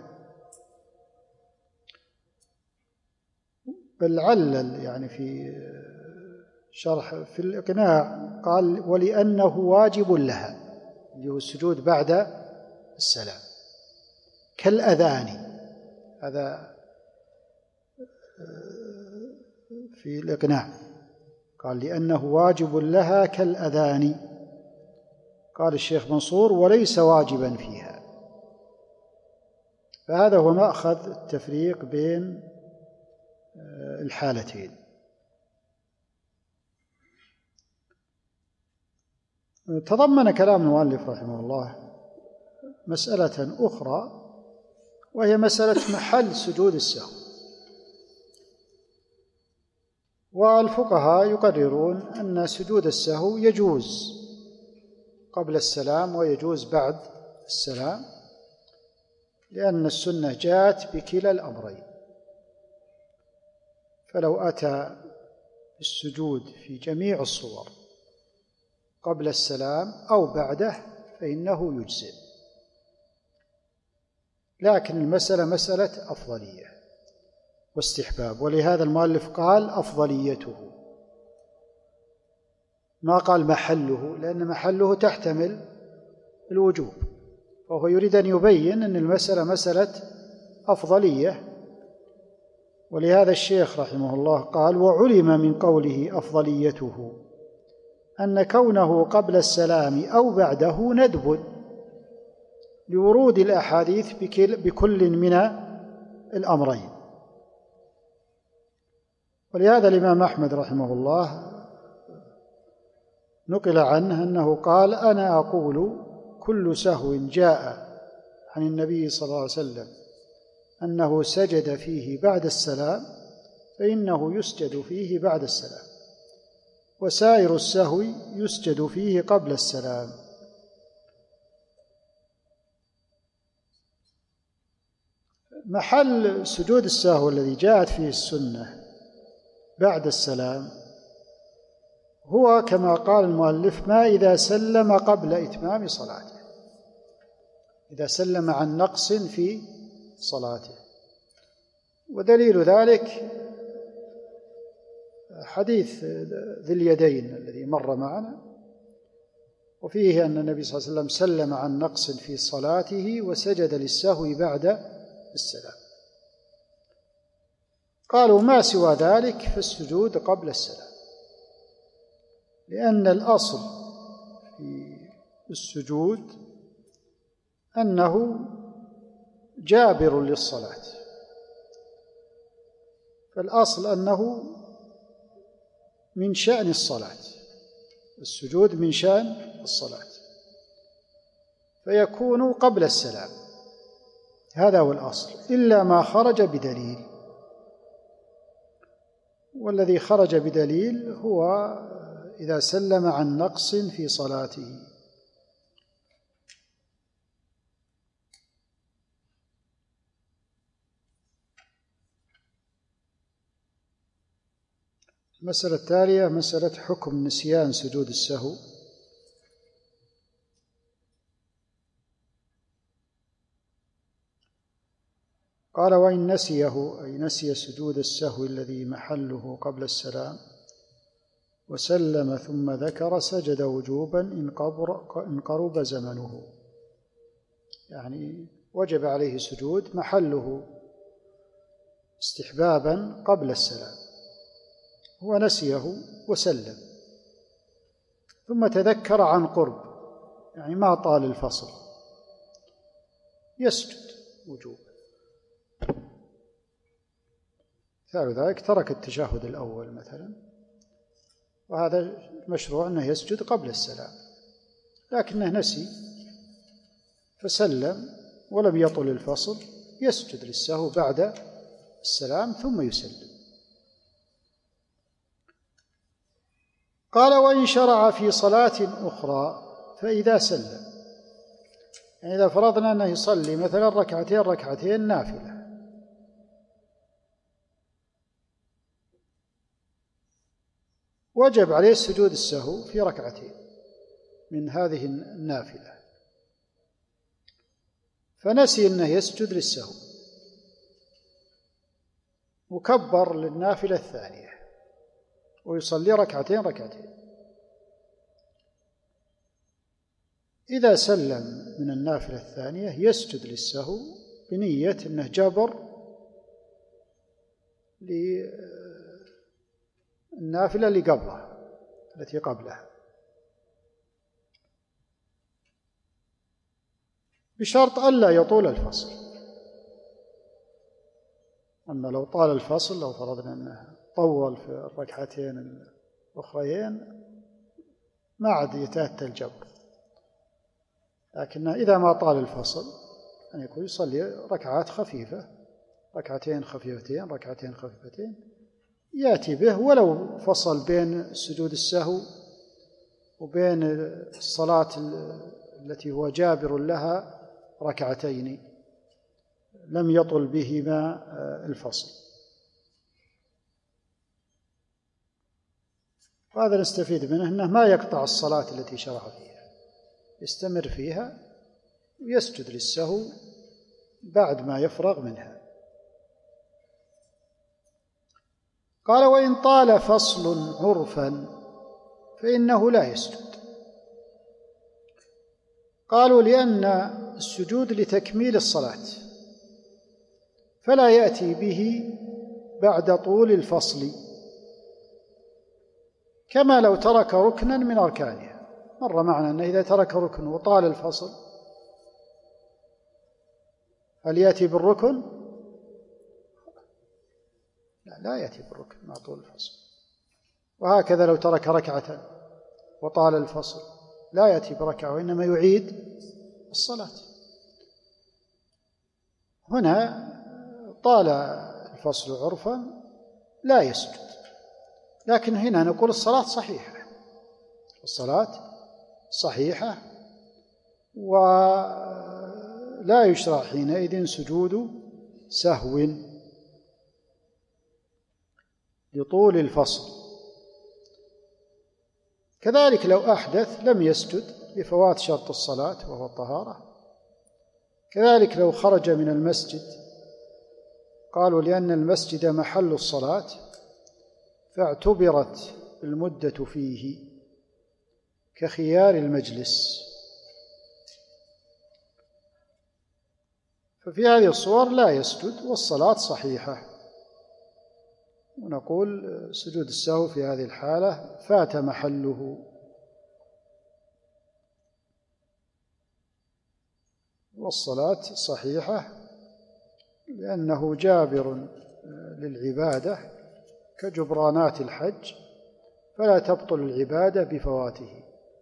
بل علل يعني في شرح في الإقناع قال: ولأنه واجب لها، اللي هو السجود بعد السلام، كالأذان. هذا في الإقناع قال: لأنه واجب لها كالأذان. قال الشيخ منصور: وليس واجبا فيها. فهذا هو مأخذ التفريق بين الحالتين. تضمن كلام المؤلف رحمه الله مسألة أخرى، وهي مسألة محل سجود السهو. والفقهاء يقررون أن سجود السهو يجوز قبل السلام ويجوز بعد السلام، لأن السنة جاءت بكلا الأمرين. فلو أتى السجود في جميع الصور قبل السلام أو بعده فإنه يجزئ. لكن المسألة مسألة أفضلية واستحباب، ولهذا المؤلف قال أفضليته، ما قال محله، لأن محله تحتمل الوجوب، وهو يريد أن يبين أن المسألة مسألة أفضلية. ولهذا الشيخ رحمه الله قال: وعلم من قوله أفضليته أن كونه قبل السلام أو بعده ندب، لورود الأحاديث بكل من الأمرين. ولهذا الإمام أحمد رحمه الله نقل عنه أنه قال: أنا أقول كل سهو جاء عن النبي صلى الله عليه وسلم أنه سجد فيه بعد السلام فإنه يسجد فيه بعد السلام، وسائر السهو يسجد فيه قبل السلام. محل سجود السهو الذي جاءت فيه السنة بعد السلام هو كما قال المؤلف: ما إذا سلم قبل إتمام صلاته، إذا سلم عن نقص في صلاته. ودليل ذلك حديث ذي اليدين الذي مر معنا، وفيه أن النبي صلى الله عليه وسلم سلم عن نقص في صلاته وسجد للسهو بعد السلام. قالوا: ما سوى ذلك فالسجود قبل السلام، لأن الأصل في السجود أنه جابر للصلاة، فالأصل أنه من شأن الصلاة، السجود من شأن الصلاة، فيكون قبل السلام، هذا هو الأصل، إلا ما خرج بدليل، والذي خرج بدليل هو إذا سلم عن نقص في صلاته. المسألة التالية مسألة حكم نسيان سجود السهو. قال: وإن نسيه، أي نسي سجود السهو الذي محله قبل السلام، وسلم ثم ذكر، سجد وجوبا إن قرب زمنه، يعني وجب عليه سجود محله استحبابا قبل السلام، هو نسيه وسلم ثم تذكر عن قرب، يعني ما طال الفصل، يسجد وجوبا. مثال ذلك ترك التشهد الأول مثلا، وهذا مشروع أنه يسجد قبل السلام، لكنه نسي فسلم ولم يطل الفصل، يسجد للسهو بعد السلام ثم يسلم. قال: وإن شرع في صلاة أخرى فإذا سلم، يعني إذا فرضنا أنه يصلي مثلا ركعتين نافلة، وجب عليه سجود السهو في ركعتين من هذه النافلة، فنسي أنه يسجد للسهو وكبر للنافلة الثانية ويصلي ركعتين. إذا سلم من النافلة الثانية يسجد للسهو بنية أنه جبر للنافلة اللي قبلها التي قبلها، بشرط ألا يطول الفصل. أما لو طال الفصل، لو فرضنا أنه طول في الركعتين الأخريين ما عاد يتأتى الجبر، لكن إذا ما طال الفصل أن يكون يصلي ركعات خفيفة، ركعتين خفيفتين يأتي به، ولو فصل بين سجود السهو وبين الصلاة التي هو جابر لها ركعتين لم يطل بهما الفصل. وهذا نستفيد منه أنه ما يقطع الصلاة التي شرع فيها، يستمر فيها ويسجد للسهو بعد ما يفرغ منها. قال: وإن طال فصل عرفا فإنه لا يسجد. قالوا: لأن السجود لتكميل الصلاة، فلا يأتي به بعد طول الفصل، كما لو ترك ركنا من أركانها. مر معنا أنه إذا ترك ركن وطال الفصل هل يأتي بالركن؟ لا يأتي بالركن مع طول الفصل. وهكذا لو ترك ركعة وطال الفصل لا يأتي بركعة، وإنما يعيد الصلاة. هنا طال الفصل عرفا لا يسجد، لكن هنا نقول الصلاة صحيحة، ولا يشرع حينئذ سجود سهو لطول الفصل. كذلك لو أحدث لم يسجد لفوات شرط الصلاة وهو الطهارة. كذلك لو خرج من المسجد، قالوا لأن المسجد محل الصلاة فاعتبرت المدة فيه كخيار المجلس، ففي هذه الصور لا يسجد والصلاة صحيحة. ونقول سجود السهو في هذه الحالة فات محله، والصلاة صحيحة لأنه جابر للعبادة كجبرانات الحج فلا تبطل العبادة بفواته.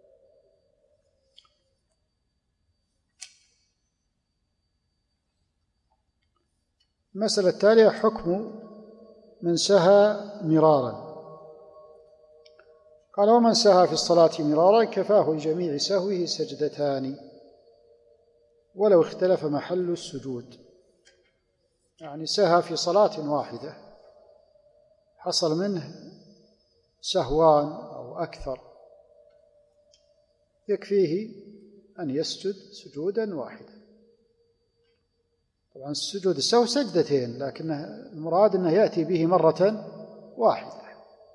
المسألة التالية: حكم من سهى مرارا. قال: ومن سهى في الصلاة مرارا كفاه لجميع سهوه سجدتان ولو اختلف محل السجود. يعني سهى في صلاة واحدة، حصل منه سهوان أو أكثر، يكفيه أن يسجد سجودا واحدا. طبعا السجود السهو سجدتين، لكن المراد أنه يأتي به مرة واحدة،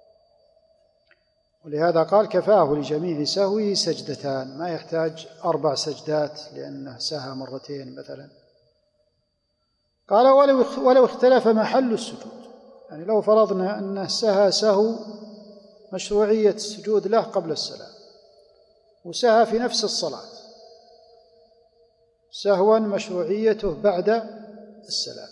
ولهذا قال: كفاه لجميع سهوه سجدتان، ما يحتاج 4 سجدات لأنه سهى مرتين مثلا. قال: ولو اختلف محل السجود، يعني لو فرضنا أنه سهى سهو مشروعية السجود له قبل السلام، وسهى في نفس الصلاة سهوا مشروعيته بعد السلام،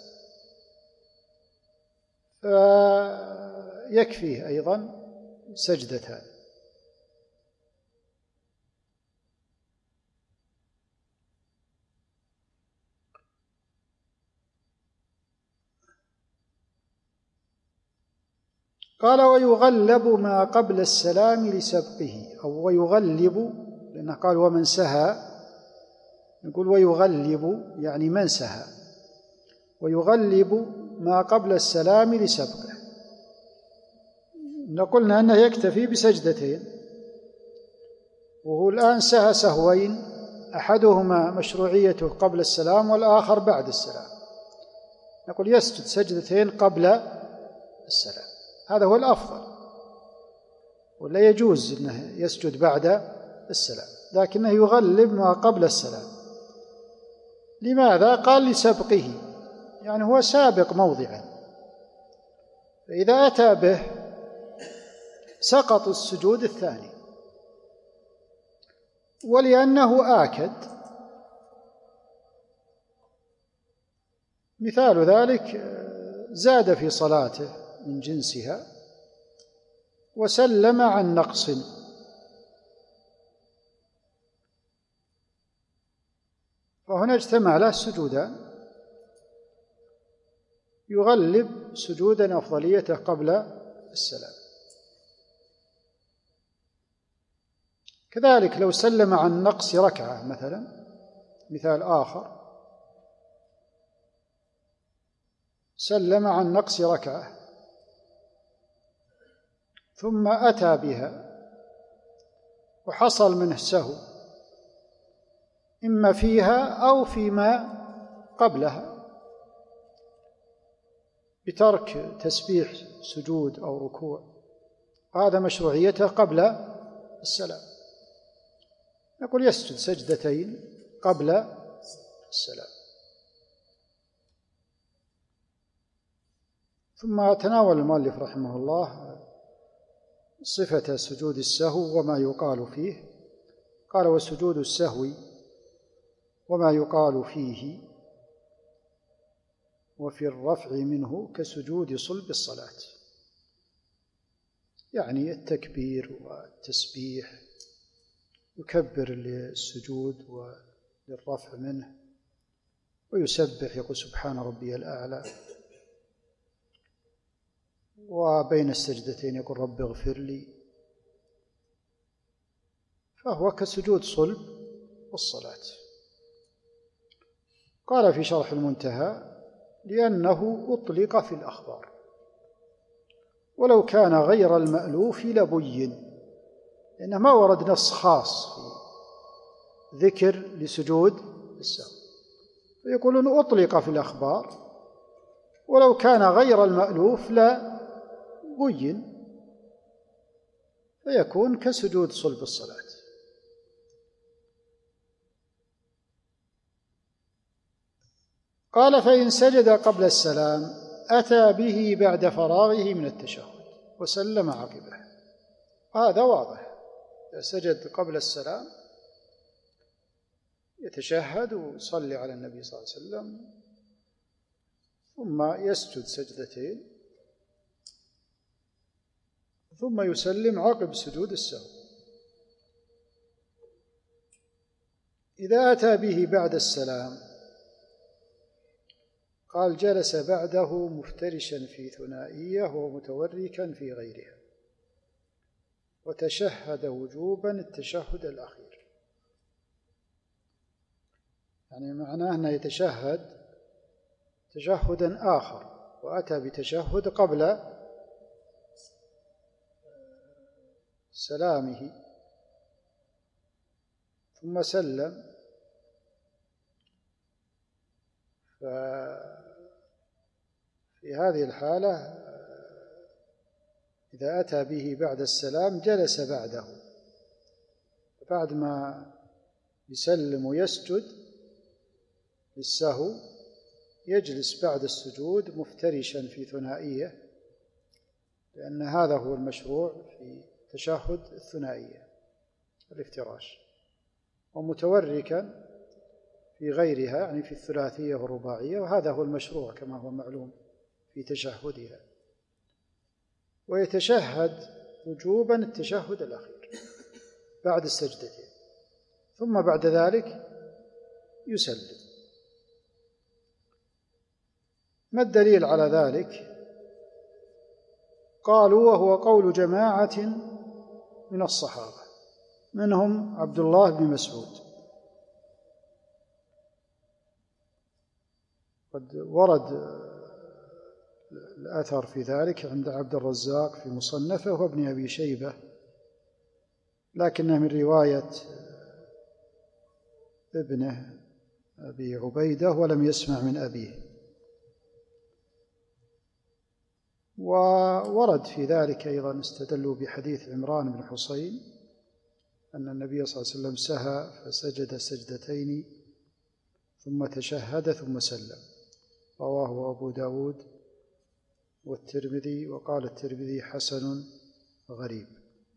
فيكفيه أيضا سجدتان. قال: ويغلب ما قبل السلام لسبقه، أو ويغلب، لأنه قال ومن سهى، نقول ويغلب يعني من سهى، ويغلب ما قبل السلام لسبقه. قلنا أنه يكتفي بسجدتين، وهو الآن سهى سهوين، أحدهما مشروعيته قبل السلام والآخر بعد السلام، نقول يسجد سجدتين قبل السلام، هذا هو الأفضل، ولا يجوز أنه يسجد بعد السلام، لكنه يغلب ما قبل السلام. لماذا؟ قال لسبقه، يعني هو سابق موضعا، فإذا أتى به سقط السجود الثاني، ولأنه آكد. مثال ذلك: زاد في صلاته من جنسها وسلم عن نقص، فهنا اجتمع له سجودان، يغلب سجودا أفضليته قبل السلام. كذلك لو سلم عن نقص ركعة مثلا، مثال آخر: سلم عن نقص ركعة ثم أتى بها وحصل منه سهو إما فيها أو فيما قبلها بترك تسبيح سجود أو ركوع، هذا مشروعيته قبل السلام، نقول يسجد سجدتين قبل السلام. ثم تناول المؤلف رحمه الله صفة سجود السهو وما يقال فيه. قال: وسجود السهو وما يقال فيه وفي الرفع منه كسجود صلب الصلاة، يعني التكبير والتسبيح، يكبر للسجود وللرفع منه، ويسبح يقول سبحان ربي الأعلى، وبين السجدتين يقول رب اغفر لي، فهو كسجود صلب والصلاة. قال في شرح المنتهى: لأنه أطلق في الأخبار، ولو كان غير المألوف لبين، لأنه ما ورد نص خاص في ذكر لسجود السهو، فيقولون أطلق في الأخبار، ولو كان غير المألوف لبين، فيكون كسجود صلب الصلاة. قال: فإن سجد قبل السلام أتى به بعد فراغه من التشهد وسلم عقبه، هذا واضح، إذا سجد قبل السلام يتشهد ويصلي على النبي صلى الله عليه وسلم، ثم يسجد سجدتين، ثم يسلم عقب سجود السهو. إذا أتى به بعد السلام قال جلس بعده مفترشا في ثنائية ومتوركا في غيرها، وتشهد وجوبا التشهد الأخير. يعني معناه أنه يتشهد تشهدا آخر، وأتى بتشهد قبل سلامه ثم سلم. ففي هذه الحالة إذا أتى به بعد السلام جلس بعده، بعد ما يسلم ويسجد للسهو يجلس بعد السجود مفترشا في ثنائية، لأن هذا هو المشروع في تشهد الثنائية الافتراش، ومتوركا في غيرها يعني في الثلاثية والرباعية، وهذا هو المشروع كما هو معلوم في تشهدها. ويتشهد وجوبا التشهد الأخير بعد السجدتين، ثم بعد ذلك يسلم. ما الدليل على ذلك؟ قالوا وهو قول جماعة من الصحابة منهم عبد الله بن مسعود. قد ورد الأثر في ذلك عند عبد الرزاق في مصنفه وابن أبي شيبة، لكنه من رواية ابنه أبي عبيدة ولم يسمع من أبيه. وورد في ذلك أيضا استدلوا بحديث عمران بن حسين أن النبي صلى الله عليه وسلم سهى فسجد سجدتين ثم تشهد ثم سلم، رواه أبو داود والترمذي، وقال الترمذي حسن غريب.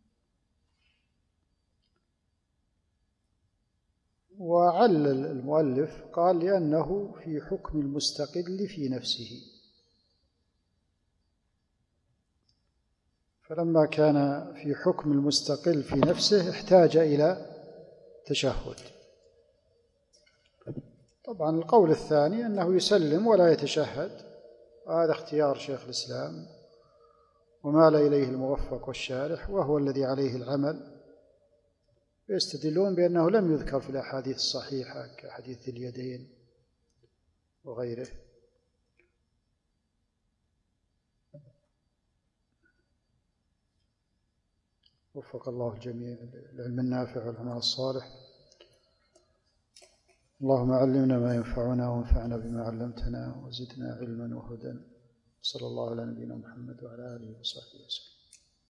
وعلل المؤلف قال لأنه في حكم المستقل في نفسه، فلما كان في حكم المستقل في نفسه احتاج إلى تشهد. طبعا القول الثاني أنه يسلم ولا يتشهد، وهذا اختيار شيخ الإسلام ومال إليه الموفق والشارح، وهو الذي عليه العمل. يستدلون بأنه لم يذكر في الأحاديث الصحيحة كحديث اليدين وغيره. وفق الله الجميع للعلم النافع والعمل الصالح. اللهم علمنا ما ينفعنا وانفعنا بما علمتنا وزدنا علما وهدى. صلى الله على نبينا محمد وعلى آله وصحبه وسلم.